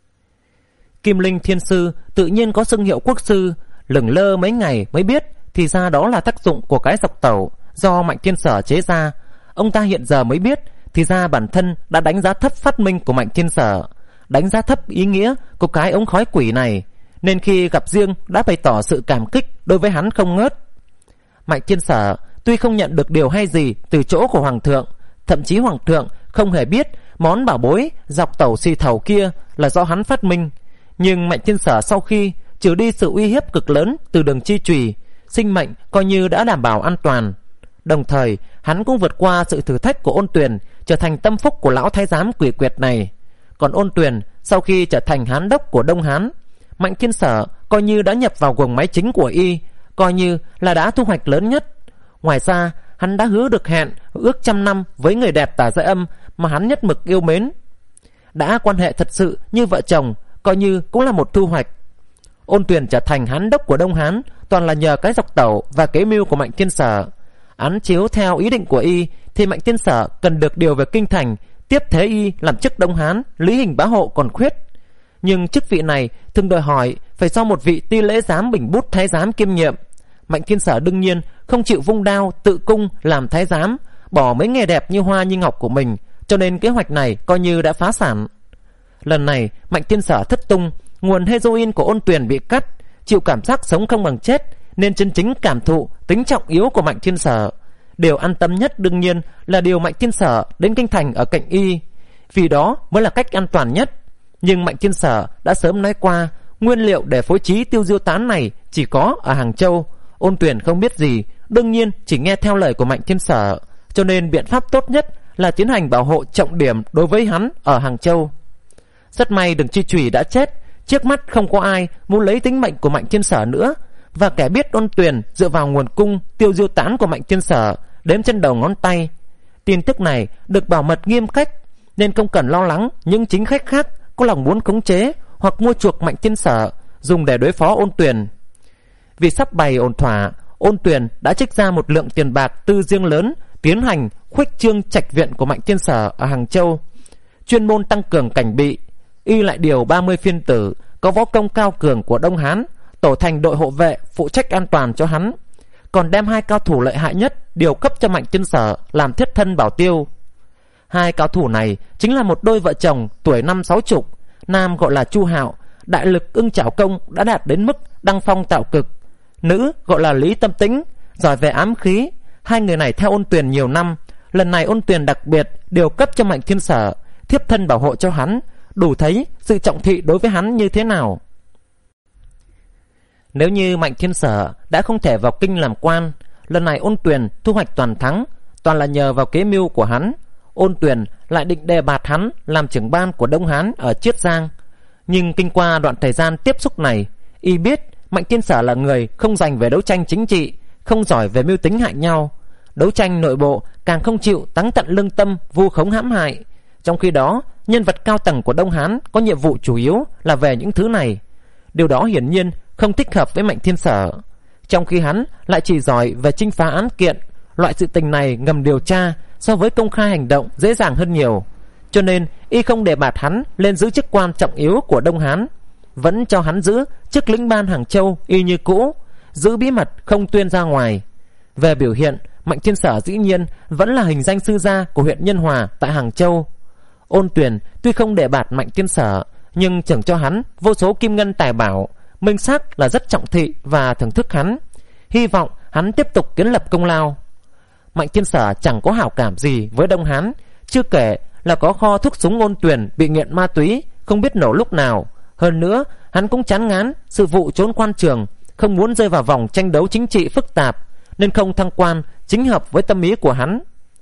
[SPEAKER 1] Kim Linh Thiên Sư tự nhiên có xưng hiệu quốc sư, lửng lơ mấy ngày mới biết thì ra đó là tác dụng của cái dọc tẩu do Mạnh Thiên Sở chế ra. Ông ta hiện giờ mới biết thì ra bản thân đã đánh giá thấp phát minh của Mạnh Thiên Sở, đánh giá thấp ý nghĩa của cái ống khói quỷ này, nên khi gặp riêng đã bày tỏ sự cảm kích đối với hắn không ngớt. Mạnh Thiên Sở tuy không nhận được điều hay gì từ chỗ của hoàng thượng, thậm chí hoàng thượng không hề biết món bảo bối dọc tẩu xì thầu kia là do hắn phát minh, nhưng Mạnh Thiên Sở sau khi trừ đi sự uy hiếp cực lớn từ Đường Chi Trùy, sinh mệnh coi như đã đảm bảo an toàn. Đồng thời hắn cũng vượt qua sự thử thách của Ôn Tuyền, trở thành tâm phúc của lão thái giám quỷ quyệt này. Còn Ôn Tuyền sau khi trở thành hán đốc của Đông Hán, Mạnh Thiên Sở coi như đã nhập vào guồng máy chính của y, coi như là đã thu hoạch lớn nhất. Ngoài ra hắn đã hứa được hẹn ước trăm năm với người đẹp Tả Giai Âm mà hắn nhất mực yêu mến. Đã quan hệ thật sự như vợ chồng, coi như cũng là một thu hoạch. Ôn Tuyền trở thành hán đốc của Đông Hán toàn là nhờ cái dọc tẩu và kế mưu của Mạnh Thiên Sở. Án chiếu theo ý định của y thì Mạnh Thiên Sở cần được điều về kinh thành, tiếp thế y làm chức Đông Hán, lý hình bá hộ còn khuyết. Nhưng chức vị này thường đòi hỏi phải do một vị ti lễ giám bình bút thái giám kiêm nhiệm. Mạnh Thiên Sở đương nhiên không chịu vung đao tự cung làm thái giám, bỏ mấy nghề đẹp như hoa như ngọc của mình, cho nên kế hoạch này coi như đã phá sản. Lần này Mạnh Thiên Sở thất tung, nguồn heroin của Ôn Tuyền bị cắt, chịu cảm giác sống không bằng chết, nên chân chính cảm thụ tính trọng yếu của Mạnh Thiên Sở. Điều an tâm nhất đương nhiên là điều Mạnh Thiên Sở đến kinh thành ở cạnh y, vì đó mới là cách an toàn nhất. Nhưng Mạnh Thiên Sở đã sớm nói qua, nguyên liệu để phối trí tiêu diêu tán này chỉ có ở Hàng Châu. Ôn Tuyền không biết gì, đương nhiên chỉ nghe theo lời của Mạnh Thiên Sở, cho nên biện pháp tốt nhất là tiến hành bảo hộ trọng điểm đối với hắn ở Hàng Châu. Rất may Đường Chi Trùy đã chết, trước mắt không có ai muốn lấy tính mệnh của Mạnh Thiên Sở nữa, và kẻ biết Ôn Tuyền dựa vào nguồn cung tiêu diêu tán của Mạnh Thiên Sở đếm trên đầu ngón tay. Tin tức này được bảo mật nghiêm cách, nên không cần lo lắng những chính khách khác có lòng muốn khống chế hoặc mua chuộc Mạnh Thiên Sở dùng để đối phó Ôn Tuyền. Vì sắp bày ổn thỏa, Ôn Tuyền đã trích ra một lượng tiền bạc tư riêng lớn tiến hành khuếch trương trạch viện của Mạnh Thiên Sở ở Hàng Châu, chuyên môn tăng cường cảnh bị. Y lại điều ba mươi phiên tử có võ công cao cường của Đông Hán tổ thành đội hộ vệ phụ trách an toàn cho hắn, còn đem hai cao thủ lợi hại nhất điều cấp cho Mạnh Thiên Sở làm thiết thân bảo tiêu. Hai cao thủ này chính là một đôi vợ chồng tuổi năm sáu chục. Nam gọi là Chu Hạo, đại lực ưng chảo công đã đạt đến mức đăng phong tạo cực. Nữ gọi là Lý Tâm Tĩnh, giỏi về ám khí. Hai người này theo Ôn Tuyền nhiều năm, lần này Ôn Tuyền đặc biệt điều cấp cho Mạnh Thiên Sở thiếp thân bảo hộ cho hắn, đủ thấy sự trọng thị đối với hắn như thế nào. Nếu như Mạnh Thiên Sở đã không thể vào kinh làm quan, lần này Ôn Tuyền thu hoạch toàn thắng toàn là nhờ vào kế mưu của hắn. Ôn Tuyền lại định đề bạt hắn làm trưởng ban của Đông Hán ở Chiết Giang. Nhưng kinh qua đoạn thời gian tiếp xúc này, y biết Mạnh Thiên Sở là người không dành về đấu tranh chính trị, không giỏi về mưu tính hại nhau. Đấu tranh nội bộ càng không chịu táng tận lương tâm vu khống hãm hại. Trong khi đó, nhân vật cao tầng của Đông Hán có nhiệm vụ chủ yếu là về những thứ này. Điều đó hiển nhiên không thích hợp với Mạnh Thiên Sở, trong khi hắn lại chỉ giỏi về chinh phá án kiện. Loại sự tình này ngầm điều tra so với công khai hành động dễ dàng hơn nhiều, cho nên y không đề bạt hắn lên giữ chức quan trọng yếu của Đông Hán, vẫn cho hắn giữ chức lĩnh ban Hàng Châu y như cũ, giữ bí mật không tuyên ra ngoài. Về biểu hiện, Mạnh Thiên Sở dĩ nhiên vẫn là hình danh sư gia của huyện Nhân Hòa tại Hàng Châu. Ôn Tuyền tuy không đề bạt Mạnh Thiên Sở, nhưng chẳng cho hắn vô số kim ngân tài bảo, minh xác là rất trọng thị và thưởng thức hắn, hy vọng hắn tiếp tục kiến lập công lao. Mạnh Thiên Sở chẳng có hảo cảm gì với Đông Hán, chưa kể là có kho thuốc súng Ôn Tuyền bị nghiện ma túy không biết nổ lúc nào. Hơn nữa, hắn cũng chán ngán sự vụ trốn quan trường, không muốn rơi vào vòng tranh đấu chính trị phức tạp, nên không thăng quan chính hợp với tâm ý của hắn.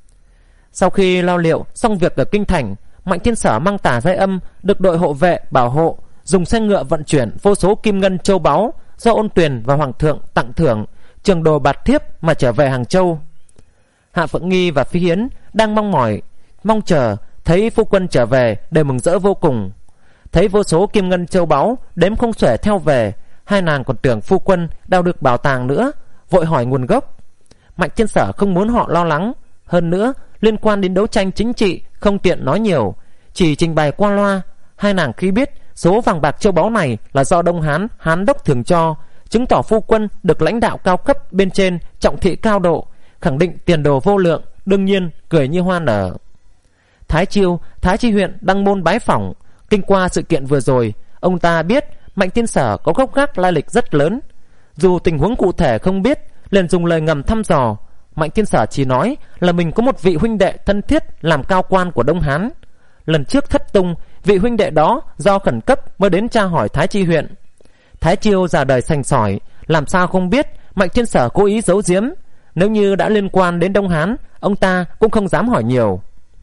[SPEAKER 1] Sau khi lo liệu xong việc ở kinh thành, Mạnh Thiên Sở mang tả Giai Âm được đội hộ vệ bảo hộ, dùng xe ngựa vận chuyển vô số kim ngân châu báu do Ôn Tuyền và Hoàng thượng tặng thưởng, trường đồ bạt thiếp mà trở về Hàng Châu. Hạ Phượng Nghi và Phi Hiến đang mong mỏi mong chờ thấy phu quân trở về đều mừng rỡ vô cùng. Thấy vô số kim ngân châu báu đếm không xuể theo về, hai nàng còn tưởng phu quân đào được bảo tàng nữa, vội hỏi nguồn gốc. Mạnh Thiên Sở không muốn họ lo lắng, hơn nữa liên quan đến đấu tranh chính trị không tiện nói nhiều, chỉ trình bày qua loa. Hai nàng khi biết số vàng bạc châu báu này là do Đông Hán Hán đốc thường cho, chứng tỏ phu quân được lãnh đạo cao cấp bên trên trọng thị cao độ, khẳng định tiền đồ vô lượng, đương nhiên cười như hoa nở. Thái Chiêu, Thái Chi huyện đăng môn bái phỏng. Kinh qua sự kiện vừa rồi, ông ta biết Mạnh Thiên Sở có gốc gác lai lịch rất lớn. Dù tình huống cụ thể không biết, liền dùng lời ngầm thăm dò. Mạnh Thiên Sở chỉ nói là mình có một vị huynh đệ thân thiết làm cao quan của Đông Hán. Lần trước thất tung, vị huynh đệ đó do khẩn cấp mới đến tra hỏi Thái Chi huyện. Thái Chiêu già đời sành sỏi, làm sao không biết Mạnh Thiên Sở cố ý giấu giếm. Nếu như đã liên quan đến Đông Hán, ông ta cũng không dám hỏi nhiều.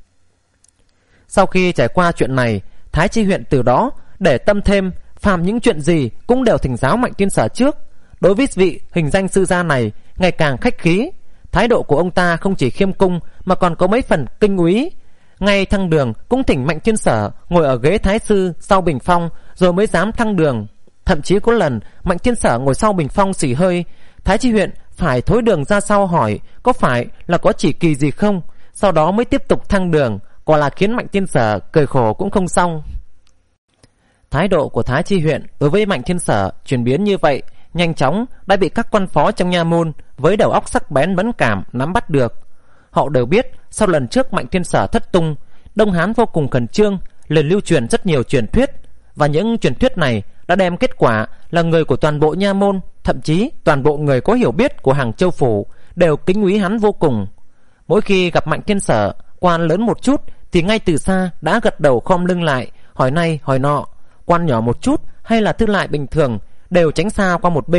[SPEAKER 1] Sau khi trải qua chuyện này, Thái Chi huyện từ đó để tâm thêm, phàm những chuyện gì cũng đều thỉnh giáo Mạnh Thiên Sở trước. Đối với vị hình danh sư gia này ngày càng khách khí, thái độ của ông ta không chỉ khiêm cung mà còn có mấy phần kinh úy. Ngay thăng đường cũng thỉnh Mạnh Thiên Sở ngồi ở ghế thái sư sau bình phong rồi mới dám thăng đường. Thậm chí có lần Mạnh Thiên Sở ngồi sau bình phong xì hơi, Thái Chi huyện phải thối đường ra sau hỏi có phải là có chỉ kỳ gì không, sau đó mới tiếp tục thăng đường, quả là khiến Mạnh Thiên Sở cười khổ cũng không xong. Thái độ của Thái Chi huyện đối với Mạnh Thiên Sở chuyển biến như vậy nhanh chóng đã bị các quan phó trong nha môn với đầu óc sắc bén mẫn cảm nắm bắt được. Họ đều biết sau lần trước Mạnh Thiên Sở thất tung, Đông Hán vô cùng khẩn trương, liền lưu truyền rất nhiều truyền thuyết, và những truyền thuyết này đã đem kết quả là người của toàn bộ nha môn, thậm chí toàn bộ người có hiểu biết của Hàng Châu phủ đều kính quý hắn vô cùng. Mỗi khi gặp Mạnh Thiên Sở quan lớn một chút thì ngay từ xa đã gật đầu khom lưng lại, hỏi này hỏi nọ. Quan nhỏ một chút hay là thư lại bình thường đều tránh xa qua một bên,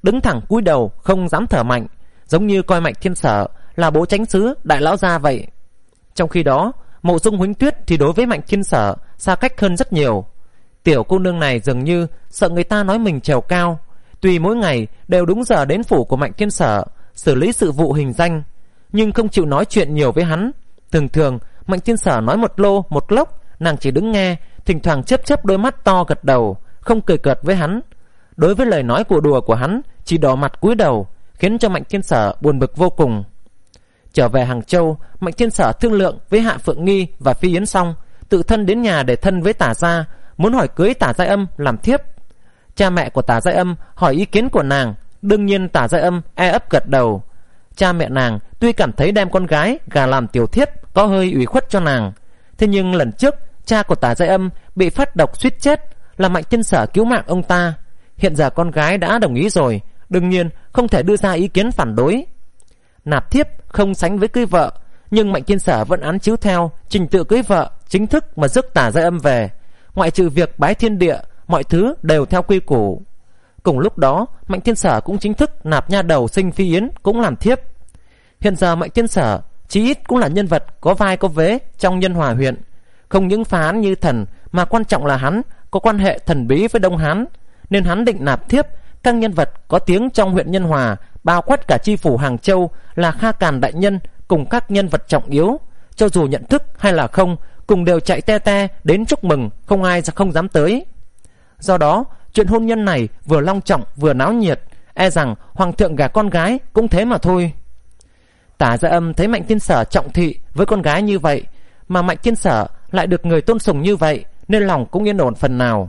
[SPEAKER 1] đứng thẳng cúi đầu không dám thở mạnh, giống như coi Mạnh Thiên Sở là bố chánh xứ đại lão gia vậy. Trong khi đó, Mộ Dung Huỳnh Tuyết thì đối với Mạnh Thiên Sở xa cách hơn rất nhiều. Tiểu cô nương này dường như sợ người ta nói mình trèo cao, tuy mỗi ngày đều đúng giờ đến phủ của Mạnh Thiên Sở xử lý sự vụ hình danh, nhưng không chịu nói chuyện nhiều với hắn. Thường thường Mạnh Thiên Sở nói một lô một lốc, nàng chỉ đứng nghe, thỉnh thoảng chớp chớp đôi mắt to gật đầu, không cười cợt với hắn. Đối với lời nói của đùa của hắn chỉ đỏ mặt cúi đầu, khiến cho Mạnh Thiên Sở buồn bực vô cùng. Trở về Hàng Châu, Mạnh Thiên Sở thương lượng với Hạ Phượng Nghi và Phi Yến xong, tự thân đến nhà để thân với Tả gia, muốn hỏi cưới Tả Giai Âm làm thiếp. Cha mẹ của Tả Giai Âm hỏi ý kiến của nàng, đương nhiên Tả Giai Âm e ấp gật đầu. Cha mẹ nàng tuy cảm thấy đem con gái gả làm tiểu thiếp có hơi ủy khuất cho nàng, thế nhưng lần trước cha của Tả Giai Âm bị phát độc suýt chết, là Mạnh Thiên Sở cứu mạng ông ta. Hiện giờ con gái đã đồng ý rồi, đương nhiên không thể đưa ra ý kiến phản đối. Nạp thiếp không sánh với cưới vợ, nhưng Mạnh Thiên Sở vẫn án chiếu theo trình tự cưới vợ chính thức mà rước Tả Giai Âm về, ngoại trừ việc bái thiên địa, mọi thứ đều theo quy củ. Cùng lúc đó, Mạnh Thiên Sở cũng chính thức nạp nha đầu Sinh Phi Yến cũng làm thiếp. Hiện giờ Mạnh Thiên Sở chí ít cũng là nhân vật có vai có vế trong Nhân Hòa huyện, không những phá án như thần, mà quan trọng là hắn có quan hệ thần bí với Đông Hán, nên hắn định nạp thiếp các nhân vật có tiếng trong huyện Nhân Hòa, bao quát cả chi phủ Hàng Châu là Kha Càn đại nhân cùng các nhân vật trọng yếu, cho dù nhận thức hay là không, cùng đều chạy te te đến chúc mừng, không ai không dám tới. Do đó, chuyện hôn nhân này vừa long trọng vừa náo nhiệt, e rằng hoàng thượng gả con gái cũng thế mà thôi. Tả Giai Âm thấy Mạnh Thiên Sở trọng thị với con gái như vậy, mà Mạnh Thiên Sở lại được người tôn sùng như vậy, nên lòng cũng yên ổn phần nào.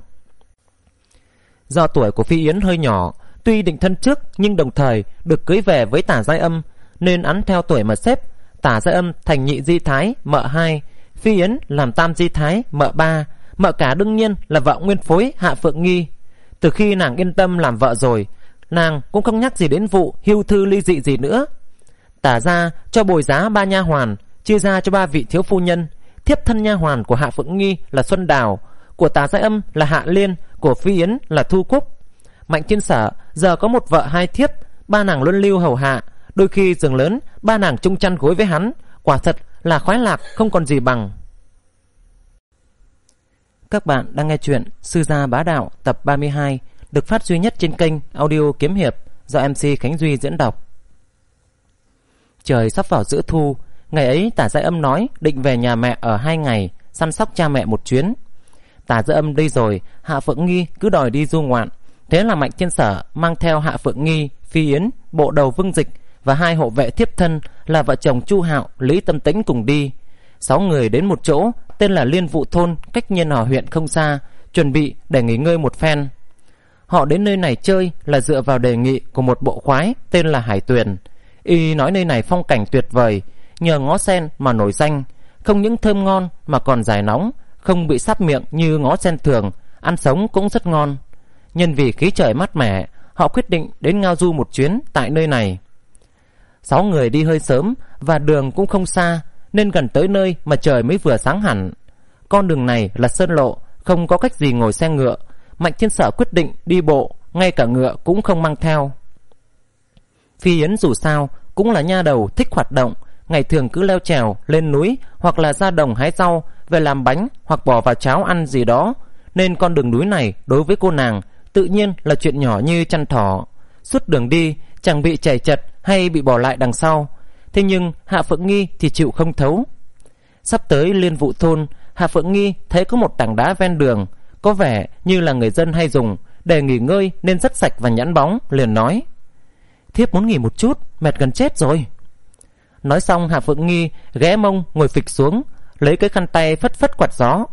[SPEAKER 1] Do tuổi của Phi Yến hơi nhỏ, tuy định thân trước nhưng đồng thời được cưới về với Tả Giai Âm, nên án theo tuổi mà xếp. Tả Giai Âm thành nhị di thái mợ hai, Phi Yến làm tam di thái mợ ba, mợ cả đương nhiên là vợ nguyên phối Hạ Phượng Nghi. Từ khi nàng yên tâm làm vợ rồi, nàng cũng không nhắc gì đến vụ hưu thư ly dị gì nữa. Tả gia cho bồi giá ba nha hoàn, chia ra cho ba vị thiếu phu nhân. Thiếp thân nha hoàn của Hạ Phượng Nghi là Xuân Đào, của Tả Giai Âm là Hạ Liên, của Phi Yến là Thu Cúc. Mạnh Thiên Sở giờ có một vợ hai thiếp, ba nàng luân lưu hầu hạ, đôi khi giường lớn ba nàng chung chăn gối với hắn, quả thật là khoái lạc không còn gì bằng. Các bạn đang nghe chuyện Sư Gia Bá Đạo tập ba mươi hai, được phát duy nhất trên kênh Audio Kiếm Hiệp do em xê Khánh Duy diễn đọc. Trời sắp vào giữa thu, ngày ấy Tả Giai Âm nói định về nhà mẹ ở hai ngày, săn sóc cha mẹ một chuyến. Tả Giai Âm đi rồi, Hạ Phượng Nghi cứ đòi đi du ngoạn. Thế là Mạnh Thiên Sở mang theo Hạ Phượng Nghi, Phi Yến, bộ đầu Vương Dịch và hai hộ vệ thiếp thân là vợ chồng Chu Hạo, Lý Tâm Tĩnh cùng đi. Sáu người đến một chỗ tên là Liên Vụ Thôn, cách Nhân Hòa huyện không xa, chuẩn bị để nghỉ ngơi một phen. Họ đến nơi này chơi là dựa vào đề nghị của một bộ khoái tên là Hải Tuyền. Y nói nơi này phong cảnh tuyệt vời, nhờ ngó sen mà nổi danh, không những thơm ngon mà còn giải nóng, không bị sắp miệng như ngó sen thường, ăn sống cũng rất ngon. Nhân vì khí trời mát mẻ, họ quyết định đến ngao du một chuyến tại nơi này. Sáu người đi hơi sớm và đường cũng không xa, nên gần tới nơi mà trời mới vừa sáng hẳn. Con đường này là sơn lộ, không có cách gì ngồi xe ngựa. Mạnh Thiên Sở quyết định đi bộ, ngay cả ngựa cũng không mang theo. Phi Yến dù sao cũng là nha đầu thích hoạt động, ngày thường cứ leo trèo lên núi hoặc là ra đồng hái rau về làm bánh hoặc bỏ vào cháo ăn gì đó, nên con đường núi này đối với cô nàng tự nhiên là chuyện nhỏ như chăn thỏ. Suốt đường đi chẳng bị chảy chật hay bị bỏ lại đằng sau. Thế nhưng Hạ Phượng Nghi thì chịu không thấu. Sắp tới Liên Vụ Thôn, Hạ Phượng Nghi thấy có một tảng đá ven đường, có vẻ như là người dân hay dùng để nghỉ ngơi nên rất sạch và nhẵn bóng, liền nói: thiếp muốn nghỉ một chút, mệt gần chết rồi. Nói xong Hạ Phượng Nghi ghé mông ngồi phịch xuống, lấy cái khăn tay phất phất quạt gió.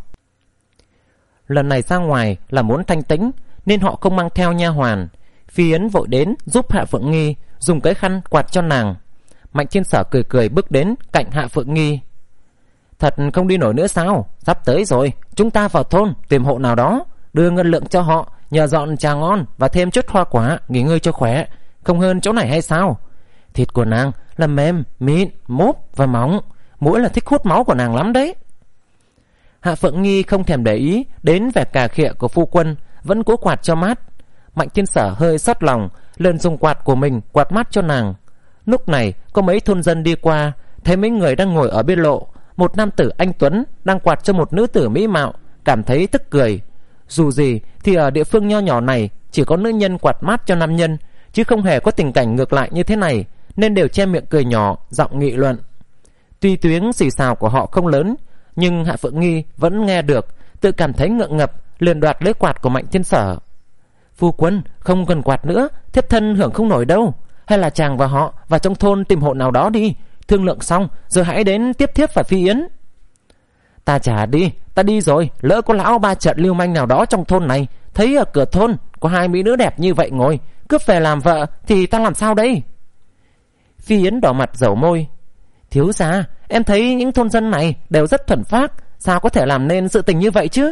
[SPEAKER 1] Lần này ra ngoài là muốn thanh tĩnh, nên họ không mang theo nha hoàn. Phi Yến vội đến giúp Hạ Phượng Nghi dùng cái khăn quạt cho nàng. Mạnh Thiên Sở cười cười bước đến cạnh Hạ Phượng Nghi. Thật không đi nổi nữa sao? Sắp tới rồi, chúng ta vào thôn tìm hộ nào đó, đưa ngân lượng cho họ, nhờ dọn trà ngon và thêm chút hoa quả, nghỉ ngơi cho khỏe. Không hơn chỗ này hay sao? Thịt của nàng là mềm, mịn, mốp và mỏng, mũi là thích hút máu của nàng lắm đấy. Hạ Phượng Nghi không thèm để ý đến vẻ cà khịa của phu quân, vẫn cố quạt cho mát. Mạnh Thiên Sở hơi xót lòng, liền dùng quạt của mình quạt mát cho nàng. Lúc này có mấy thôn dân đi qua, thấy mấy người đang ngồi ở bên lộ, một nam tử anh tuấn đang quạt cho một nữ tử mỹ mạo, cảm thấy tức cười. Dù gì thì ở địa phương nho nhỏ này chỉ có nữ nhân quạt mát cho nam nhân, chứ không hề có tình cảnh ngược lại như thế này, nên đều che miệng cười nhỏ, giọng nghị luận. Tuy tiếng xì xào của họ không lớn, nhưng Hạ Phượng Nghi vẫn nghe được, tự cảm thấy ngượng ngập, liền đoạt lấy quạt của Mạnh Thiên Sở. Phu quân, không cần quạt nữa, thiếp thân hưởng không nổi đâu. Hay là chàng và họ vào trong thôn tìm hộ nào đó đi, thương lượng xong rồi hãy đến tiếp thiếp và Phi Yến. Ta chả đi, ta đi rồi, lỡ có lão ba trận lưu manh nào đó trong thôn này thấy ở cửa thôn có hai mỹ nữ đẹp như vậy ngồi, cướp về làm vợ thì ta làm sao đây? Phi Yến đỏ mặt dẩu môi. Thiếu gia, em thấy những thôn dân này đều rất thuần phác, sao có thể làm nên sự tình như vậy chứ?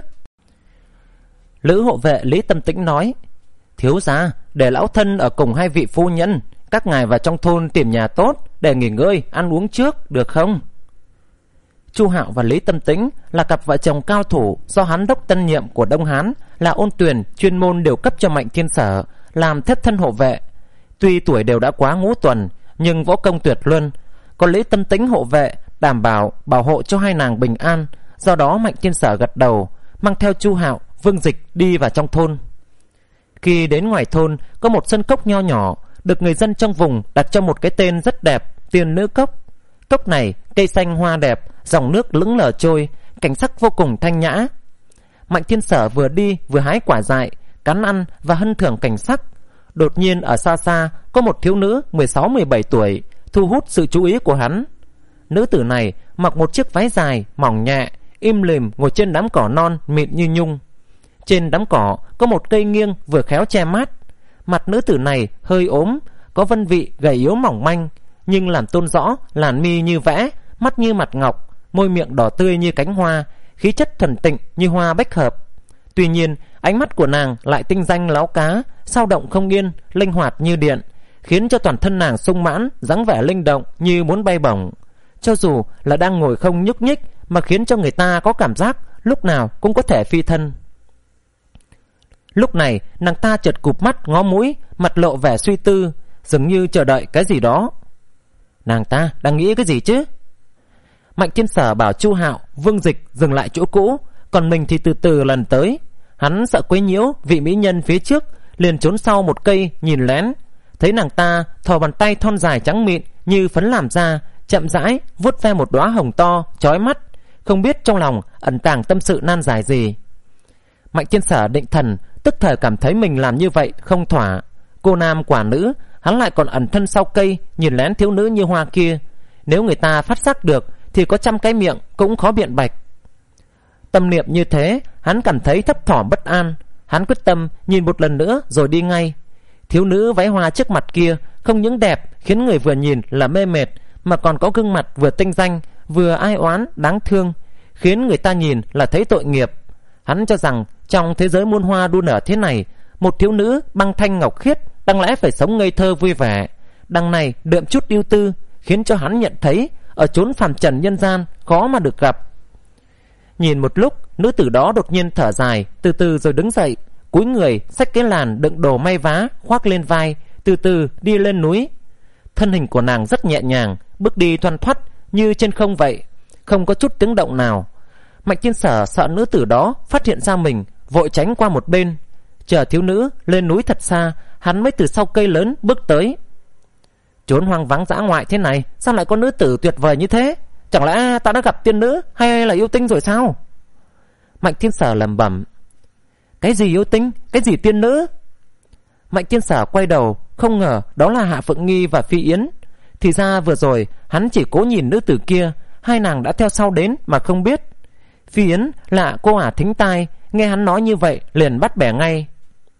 [SPEAKER 1] Lữ hộ vệ Lý Tâm Tĩnh nói. Thiếu gia, để lão thân ở cùng hai vị phu nhân, các ngài vào trong thôn tìm nhà tốt để nghỉ ngơi ăn uống trước, được không? Chu Hạo và Lý Tâm Tĩnh là cặp vợ chồng cao thủ do Hán đốc tân nhiệm của Đông Hán là Ôn Tuyền chuyên môn điều cấp cho Mạnh Thiên Sở làm thiếp thân hộ vệ. Tuy tuổi đều đã quá ngũ tuần, nhưng võ công tuyệt luân. Có Lý Tâm Tĩnh hộ vệ đảm bảo bảo hộ cho hai nàng bình an. Do đó Mạnh Thiên Sở gật đầu, mang theo Chu Hạo, Vương Dịch đi vào trong thôn. Khi đến ngoài thôn, có một sân cốc nho nhỏ, được người dân trong vùng đặt cho một cái tên rất đẹp, Tiên Nữ Cốc. Cốc này cây xanh hoa đẹp, dòng nước lững lờ trôi, cảnh sắc vô cùng thanh nhã. Mạnh Thiên Sở vừa đi vừa hái quả dại, cắn ăn và hân thưởng cảnh sắc. Đột nhiên ở xa xa có một thiếu nữ mười sáu mười bảy tuổi thu hút sự chú ý của hắn. Nữ tử này mặc một chiếc váy dài mỏng nhẹ, im lìm ngồi trên đám cỏ non mịn như nhung. Trên đám cỏ có một cây nghiêng vừa khéo che mát. Mặt nữ tử này hơi ốm, có vân vị gầy yếu mỏng manh, nhưng làm tôn rõ làn mi như vẽ, mắt như mặt ngọc, môi miệng đỏ tươi như cánh hoa, khí chất thuần tịnh như hoa bách hợp. Tuy nhiên ánh mắt của nàng lại tinh danh láo cá, sao động không yên, linh hoạt như điện, khiến cho toàn thân nàng sung mãn, dáng vẻ linh động như muốn bay bổng. Cho dù là đang ngồi không nhúc nhích, mà khiến cho người ta có cảm giác lúc nào cũng có thể phi thân. Lúc này nàng ta chợt cụp mắt ngó mũi, mặt lộ vẻ suy tư, dường như chờ đợi cái gì đó. Nàng ta đang nghĩ cái gì chứ? Mạnh Thiên Sở bảo Chu Hạo, Vương Dịch dừng lại chỗ cũ, còn mình thì từ từ lần tới. Hắn sợ quấy nhiễu vị mỹ nhân phía trước, liền trốn sau một cây nhìn lén. Thấy nàng ta thò bàn tay thon dài trắng mịn như phấn làm ra, chậm rãi vuốt ve một đóa hồng to chói mắt, không biết trong lòng ẩn tàng tâm sự nan giải gì. Mạnh Thiên Sở định thần, tức thời cảm thấy mình làm như vậy không thỏa. Cô nam quả nữ, hắn lại còn ẩn thân sau cây nhìn lén thiếu nữ như hoa kia. Nếu người ta phát giác được thì có trăm cái miệng cũng khó biện bạch. Tâm niệm như thế, hắn cảm thấy thấp thỏm bất an. Hắn quyết tâm nhìn một lần nữa rồi đi ngay. Thiếu nữ váy hoa trước mặt kia không những đẹp khiến người vừa nhìn là mê mệt, mà còn có gương mặt vừa tinh danh vừa ai oán đáng thương, khiến người ta nhìn là thấy tội nghiệp. Hắn cho rằng trong thế giới muôn hoa đua nở thế này, một thiếu nữ băng thanh ngọc khiết đáng lẽ phải sống ngây thơ vui vẻ, đằng này đượm chút ưu tư, khiến cho hắn nhận thấy ở chốn phàm trần nhân gian khó mà được gặp. Nhìn một lúc, nữ tử đó đột nhiên thở dài, từ từ rồi đứng dậy, cúi người xách cái làn đựng đồ may vá khoác lên vai, từ từ đi lên núi. Thân hình của nàng rất nhẹ nhàng, bước đi thoăn thoắt như trên không vậy, không có chút tiếng động nào. Mạnh Thiên Sở sợ nữ tử đó phát hiện ra mình, vội tránh qua một bên. Chờ thiếu nữ lên núi thật xa, hắn mới từ sau cây lớn bước tới. Chốn hoang vắng dã ngoại thế này, sao lại có nữ tử tuyệt vời như thế? Chẳng lẽ ta đã gặp tiên nữ hay là yêu tinh rồi sao? Mạnh Thiên Sở lẩm bẩm. Cái gì yêu tinh, cái gì tiên nữ? Mạnh Thiên Sở quay đầu, không ngờ đó là Hạ Phượng Nghi và Phi Yến. Thì ra vừa rồi hắn chỉ cố nhìn nữ tử kia, hai nàng đã theo sau đến mà không biết. Phi Yến là cô ả thính tai, nghe hắn nói như vậy liền bắt bẻ ngay.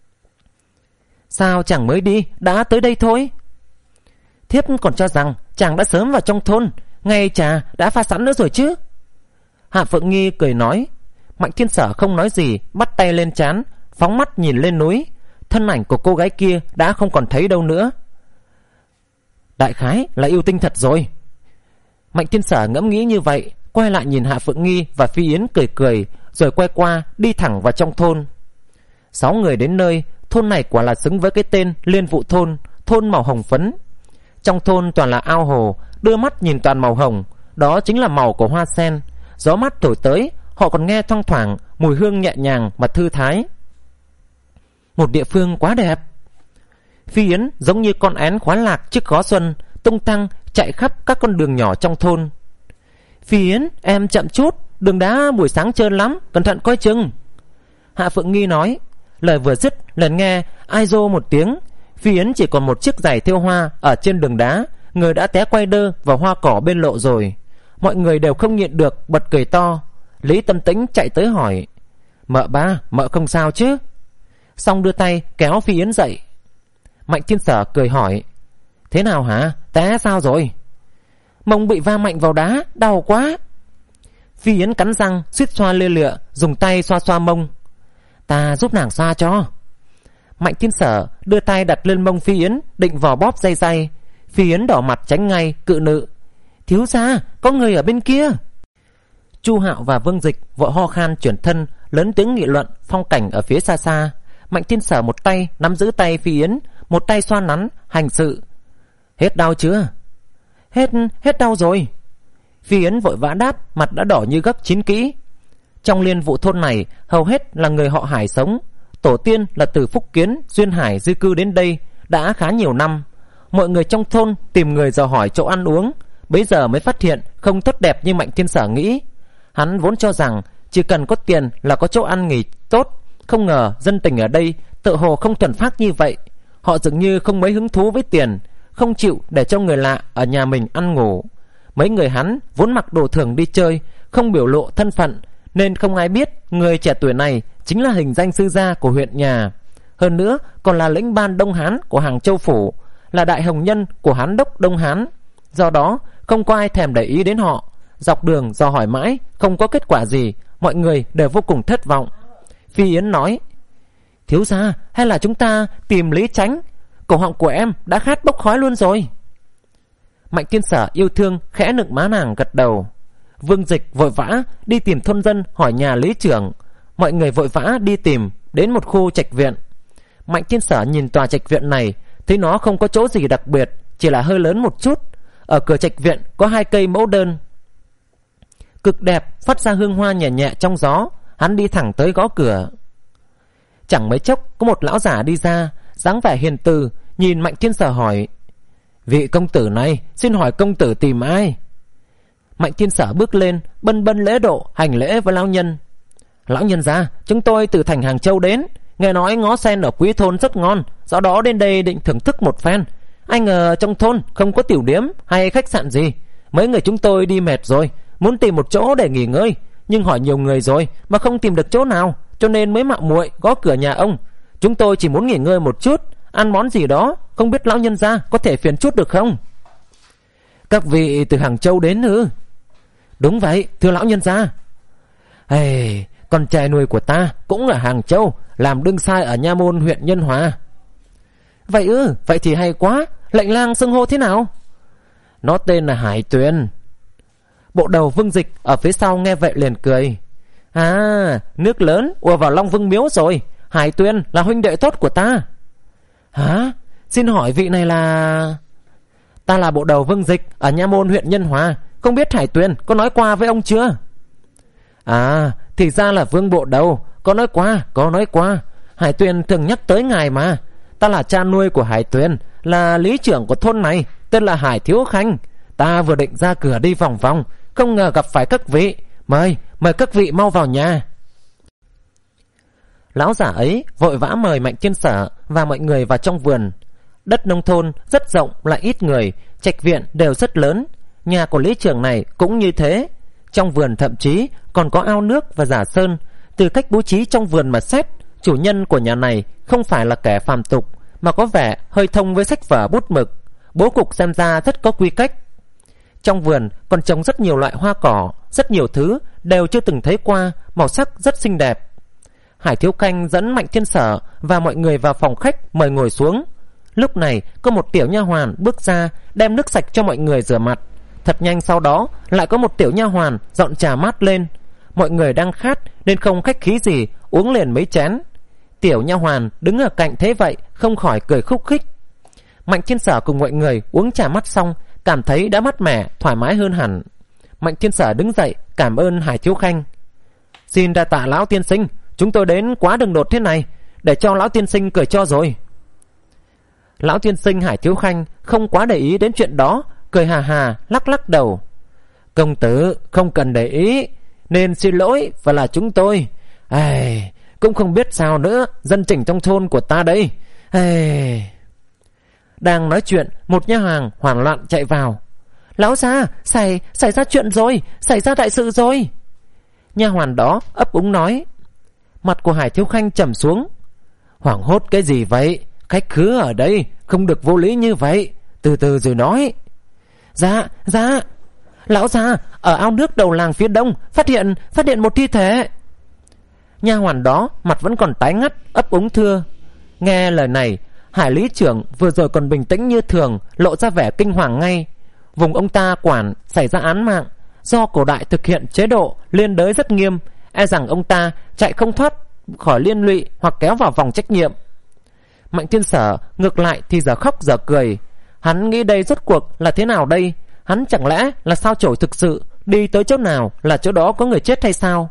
[SPEAKER 1] Sao chàng mới đi, đã tới đây thôi? Thiếp còn cho rằng chàng đã sớm vào trong thôn, ngay trà đã pha sẵn nữa rồi chứ. Hạ Phượng Nghi cười nói. Mạnh Thiên Sở không nói gì, bắt tay lên trán, phóng mắt nhìn lên núi. Thân ảnh của cô gái kia đã không còn thấy đâu nữa. Đại khái là yêu tinh thật rồi. Mạnh Thiên Sở ngẫm nghĩ như vậy, quay lại nhìn Hạ Phượng Nghi và Phi Yến cười cười, rồi quay qua đi thẳng vào trong thôn. Sáu người đến nơi, Thôn này quả là xứng với cái tên Liên Vụ Thôn, thôn màu hồng phấn. Trong thôn toàn là ao hồ, đưa mắt nhìn toàn màu hồng, đó chính là màu của hoa sen. Gió mát thổi tới, họ còn nghe thoang thoảng mùi hương nhẹ nhàng mà thư thái. Một địa phương quá đẹp. Phi Yến giống như con én khoái lạc trước gió xuân, tung tăng chạy khắp các con đường nhỏ trong thôn. Phi Yến, em chậm chút, đường đá buổi sáng trơn lắm, cẩn thận coi chừng. Hạ Phượng Nghi nói. Lời vừa dứt liền nghe ai rô một tiếng. Phi Yến chỉ còn một chiếc giày thêu hoa ở trên đường đá, người đã té quay đơ vào hoa cỏ bên lộ rồi. Mọi người đều không nhịn được bật cười to. Lý Tâm Tĩnh chạy tới hỏi: Mợ ba, mợ không sao chứ? Xong đưa tay kéo Phi Yến dậy. Mạnh Thiên Sở cười hỏi: Thế nào hả? Té sao rồi? Mông bị va mạnh vào đá, đau quá. Phi Yến cắn răng suýt xoa lia lịa, dùng tay xoa xoa mông. Ta giúp nàng xoa cho. Mạnh Thiên Sở đưa tay đặt lên mông Phi Yến, định vò bóp dây dây. Phi Yến đỏ mặt tránh ngay, cự nự: Thiếu gia, có người ở bên kia. Chu Hạo và Vương Dịch vội ho khan chuyển thân, lớn tiếng nghị luận phong cảnh ở phía xa xa. Mạnh Thiên Sở một tay nắm giữ tay Phi Yến, một tay xoa nắn hành sự. Hết đau chưa? Hết, hết đau rồi. Phi Yến vội vã đáp, mặt đã đỏ như gấc chín kỹ. Trong Liên Vụ Thôn này hầu hết là người họ Hải sống. Tổ tiên là từ Phúc Kiến, Duyên Hải di cư đến đây đã khá nhiều năm. Mọi người trong thôn tìm người dò hỏi chỗ ăn uống, bấy giờ mới phát hiện không tốt đẹp như Mạnh Thiên Sở nghĩ. Hắn vốn cho rằng chỉ cần có tiền là có chỗ ăn nghỉ tốt, không ngờ dân tình ở đây tự hồ không thuần phác như vậy. Họ dường như không mấy hứng thú với tiền, không chịu để cho người lạ ở nhà mình ăn ngủ. Mấy người hắn vốn mặc đồ thường đi chơi, không biểu lộ thân phận, nên không ai biết người trẻ tuổi này chính là hình danh sư gia của huyện nhà. Hơn nữa còn là lĩnh ban Đông Hán của Hàng Châu Phủ, là đại hồng nhân của Hán đốc Đông Hán. Do đó không có ai thèm để ý đến họ. Dọc đường dò hỏi mãi không có kết quả gì, mọi người đều vô cùng thất vọng. Phi Yến nói: Thiếu gia, hay là chúng ta tìm Lý Chánh? Cổ họng của em đã khát bốc khói luôn rồi. Mạnh Thiên Sở yêu thương khẽ nựng má nàng gật đầu. Vương Dịch vội vã đi tìm thôn dân hỏi nhà Lý trưởng. Mọi người vội vã đi tìm đến một khu trạch viện. Mạnh Thiên Sở nhìn tòa trạch viện này, thấy nó không có chỗ gì đặc biệt, chỉ là hơi lớn một chút. Ở cửa trạch viện có hai cây mẫu đơn cực đẹp, phát ra hương hoa nhẹ nhẹ trong gió. Hắn đi thẳng tới gõ cửa. Chẳng mấy chốc có một lão giả đi ra, dáng vẻ hiền từ, nhìn Mạnh Thiên Sở hỏi: Vị công tử này, xin hỏi công tử tìm ai? Mạnh Thiên Sở bước lên, bân bân lễ độ hành lễ với lão nhân. Lão nhân gia, chúng tôi từ thành Hàng Châu đến, nghe nói ngó sen ở Quý Thôn rất ngon, do đó đến đây định thưởng thức một phen. Ai ngờ trong thôn không có tiểu điếm hay khách sạn gì. Mấy người chúng tôi đi mệt rồi, muốn tìm một chỗ để nghỉ ngơi, nhưng hỏi nhiều người rồi mà không tìm được chỗ nào, cho nên mới mạo muội gõ cửa nhà ông. Chúng tôi chỉ muốn nghỉ ngơi một chút, ăn món gì đó, không biết lão nhân gia có thể phiền chút được không? Các vị từ Hàng Châu đến ư? Đúng vậy, thưa lão nhân gia. Hey, con trai nuôi của ta cũng ở Hàng Châu, làm đương sai ở nha môn huyện Nhân Hòa. Vậy ư? Vậy thì hay quá. Lệnh lang xưng hô thế nào? Nó tên là Hải Tuyền. Bộ đầu Vương Dịch ở phía sau nghe vậy liền cười. À, nước lớn ùa vào Long Vương Miếu rồi. Hải Tuyền là huynh đệ tốt của ta. Hả? Xin hỏi vị này là... Ta là bộ đầu Vương Dịch ở nha môn huyện Nhân Hòa. Không biết Hải Tuyền có nói qua với ông chưa? À, thì ra là Vương bộ đầu. Có nói qua, có nói qua. Hải Tuyền thường nhắc tới ngài mà. Ta là cha nuôi của Hải Tuyền, là lý trưởng của thôn này, tên là Hải Thiếu Khanh. Ta vừa định ra cửa đi vòng vòng, không ngờ gặp phải các vị. Mời, mời các vị mau vào nhà. Lão giả ấy vội vã mời Mạnh Thiên Sở và mọi người vào trong vườn. Đất nông thôn rất rộng lại ít người, trạch viện đều rất lớn. Nhà của lý trưởng này cũng như thế. Trong vườn thậm chí còn có ao nước và giả sơn. Từ cách bố trí trong vườn mà xét, chủ nhân của nhà này không phải là kẻ phàm tục, mà có vẻ hơi thông với sách vở bút mực. Bố cục xem ra rất có quy cách. Trong vườn còn trồng rất nhiều loại hoa cỏ, rất nhiều thứ đều chưa từng thấy qua, màu sắc rất xinh đẹp. Hải Thiếu Khanh dẫn Mạnh Thiên Sở và mọi người vào phòng khách mời ngồi xuống. Lúc này có một tiểu nha hoàn bước ra đem nước sạch cho mọi người rửa mặt. Thật nhanh sau đó lại có một tiểu nha hoàn dọn trà mát lên. Mọi người đang khát nên không khách khí gì, uống liền mấy chén. Tiểu nha hoàn đứng ở cạnh thấy vậy không khỏi cười khúc khích. Mạnh Thiên Sở cùng mọi người uống trà mắt xong, cảm thấy đã mát mẻ, thoải mái hơn hẳn. Mạnh Thiên Sở đứng dậy cảm ơn Hải Thiếu Khanh. Xin đa tạ lão tiên sinh, chúng tôi đến quá đừng đột thế này, để cho lão tiên sinh cười cho rồi. Lão tiên sinh Hải Thiếu Khanh không quá để ý đến chuyện đó, cười hà hà lắc lắc đầu. Công tử không cần để ý, nên xin lỗi và là chúng tôi. Ai, cũng không biết sao nữa, dân chỉnh trong thôn của ta đây. Ai... Đang nói chuyện, một nha hoàn hoảng loạn chạy vào. Lão gia, xảy xảy ra chuyện rồi, xảy ra đại sự rồi. Nha hoàn đó ấp úng nói. Mặt của Hải Thiếu Khanh trầm xuống. Hoảng hốt cái gì vậy? Khách khứa ở đây không được vô lý như vậy, từ từ rồi nói. Dạ, dạ. Lão gia, ở ao nước đầu làng phía đông phát hiện phát hiện một thi thể. Nha hoàn đó mặt vẫn còn tái ngắt, ấp úng thưa. Nghe lời này, Hải lý trưởng vừa rồi còn bình tĩnh như thường lộ ra vẻ kinh hoàng ngay. Vùng ông ta quản xảy ra án mạng, do cổ đại thực hiện chế độ liên đới rất nghiêm, e rằng ông ta chạy không thoát khỏi liên lụy hoặc kéo vào vòng trách nhiệm. Mạnh Thiên Sở ngược lại thì giờ khóc giờ cười. Hắn nghĩ đây rốt cuộc là thế nào đây? Hắn chẳng lẽ là sao chổi thực sự, đi tới chỗ nào là chỗ đó có người chết hay sao?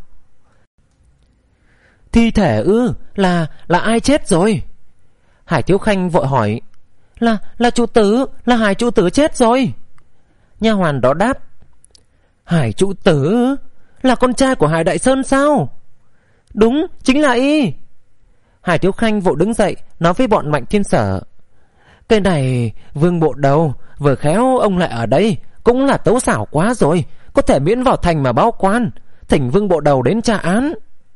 [SPEAKER 1] Thi thể ư? Là là ai chết rồi? Hải Thiếu Khanh vội hỏi. Là là chủ tử, là Hải chủ tử chết rồi. Nha hoàn đó đáp. Hải chủ tử? Là con trai của Hải Đại Sơn sao? Đúng, chính là y. Hải Thiếu Khanh vội đứng dậy nói với bọn Mạnh Thiên Sở. Cái này Vương bộ đầu, vừa khéo ông lại ở đây, cũng là tấu xảo quá rồi, có thể miễn vào thành mà báo quan, thỉnh Vương bộ đầu đến tra án.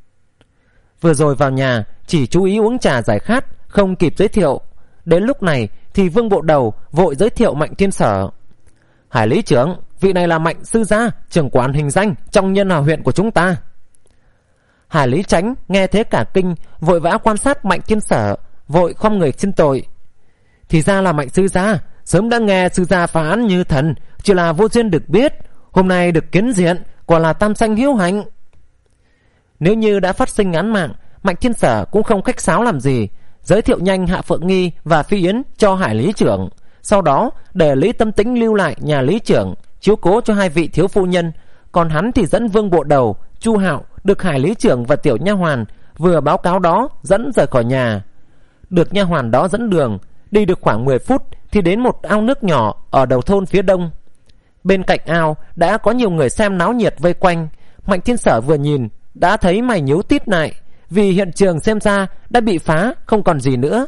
[SPEAKER 1] Vừa rồi vào nhà chỉ chú ý uống trà giải khát, không kịp giới thiệu. Đến lúc này thì Vương bộ đầu vội giới thiệu Mạnh Thiên Sở. Hải lý trưởng, vị này là Mạnh sư gia, trưởng quản hình danh trong Nhân Hòa huyện của chúng ta. Hải lý Chánh nghe thế cả kinh, vội vã quan sát Mạnh Thiên Sở, vội khom người xin tội. Thì ra là Mạnh sư gia, sớm đã nghe sư gia phá án như thần, chỉ là vô duyên được biết, hôm nay được kiến diện, quả là tam sanh hiếu hạnh. Nếu như đã phát sinh án mạng, Mạnh Thiên Sở cũng không khách sáo làm gì, giới thiệu nhanh Hạ Phượng Nghi và Phi Yến cho Hải lý trưởng, sau đó để Lý Tâm Tĩnh lưu lại nhà lý trưởng chiếu cố cho hai vị thiếu phu nhân, còn hắn thì dẫn Vương bộ đầu, Chu Hạo được Hải lý trưởng và tiểu nha hoàn vừa báo cáo đó dẫn rời khỏi nhà. Được nha hoàn đó dẫn đường, đi được khoảng mười phút thì đến một ao nước nhỏ ở đầu thôn phía đông. Bên cạnh ao đã có nhiều người xem náo nhiệt vây quanh. Mạnh Thiên Sở vừa nhìn đã thấy mày nhíu tít lại, vì hiện trường xem ra đã bị phá không còn gì nữa.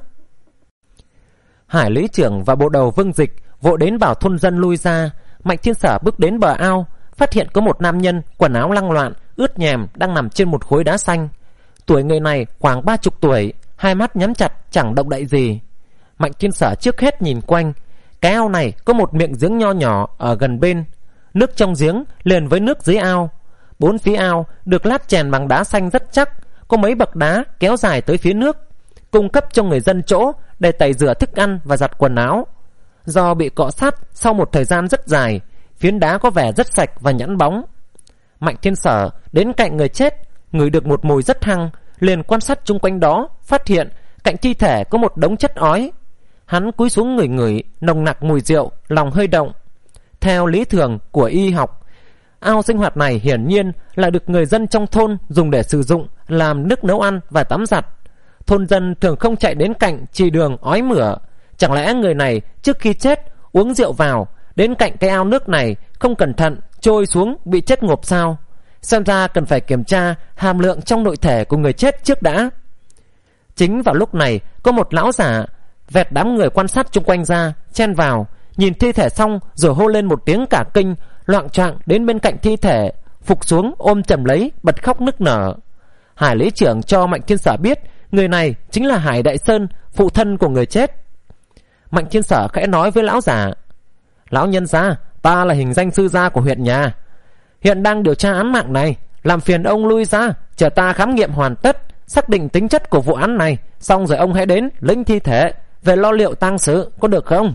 [SPEAKER 1] Hải lý trưởng và bộ đầu Vương Dịch vội đến bảo thôn dân lui ra. Mạnh Thiên Sở bước đến bờ ao, phát hiện có một nam nhân quần áo lăng loạn, ướt nhèm đang nằm trên một khối đá xanh. Tuổi người này khoảng ba chục tuổi, hai mắt nhắm chặt chẳng động đậy gì. Mạnh Thiên Sở trước hết nhìn quanh. Cái ao này có một miệng giếng nho nhỏ ở gần bên, nước trong giếng liền với nước dưới ao. Bốn phía ao được lát chèn bằng đá xanh rất chắc, có mấy bậc đá kéo dài tới phía nước, cung cấp cho người dân chỗ để tẩy rửa thức ăn và giặt quần áo. Do bị cọ sát sau một thời gian rất dài, phiến đá có vẻ rất sạch và nhẵn bóng. Mạnh Thiên Sở đến cạnh người chết, ngửi được một mùi rất hăng, liền quan sát chung quanh đó, phát hiện cạnh thi thể có một đống chất ói. Hắn cúi xuống ngửi ngửi nồng nặc mùi rượu, lòng hơi động. Theo lý thường của y học, ao sinh hoạt này hiển nhiên là được người dân trong thôn dùng để sử dụng làm nước nấu ăn và tắm giặt. Thôn dân thường không chạy đến cạnh trì đường ói mửa. Chẳng lẽ người này trước khi chết uống rượu vào, đến cạnh cái ao nước này không cẩn thận trôi xuống bị chết ngộp sao? Xem ra cần phải kiểm tra hàm lượng trong nội thể của người chết trước đã. Chính vào lúc này có một lão giả vẹt đám người quan sát chung quanh ra, chen vào, nhìn thi thể xong rồi hô lên một tiếng cả kinh, loạng choạng đến bên cạnh thi thể, phục xuống ôm chầm lấy, bật khóc nức nở. Hải lý trưởng cho Mạnh Thiên Sở biết người này chính là Hải Đại Sơn, phụ thân của người chết. Mạnh Thiên Sở khẽ nói với lão giả: Lão nhân gia, ta là hình danh sư gia của huyện nhà, hiện đang điều tra án mạng này, làm phiền ông lui ra, chờ ta khám nghiệm hoàn tất, xác định tính chất của vụ án này, xong rồi ông hãy đến lĩnh thi thể về lo liệu tang sự, có được không?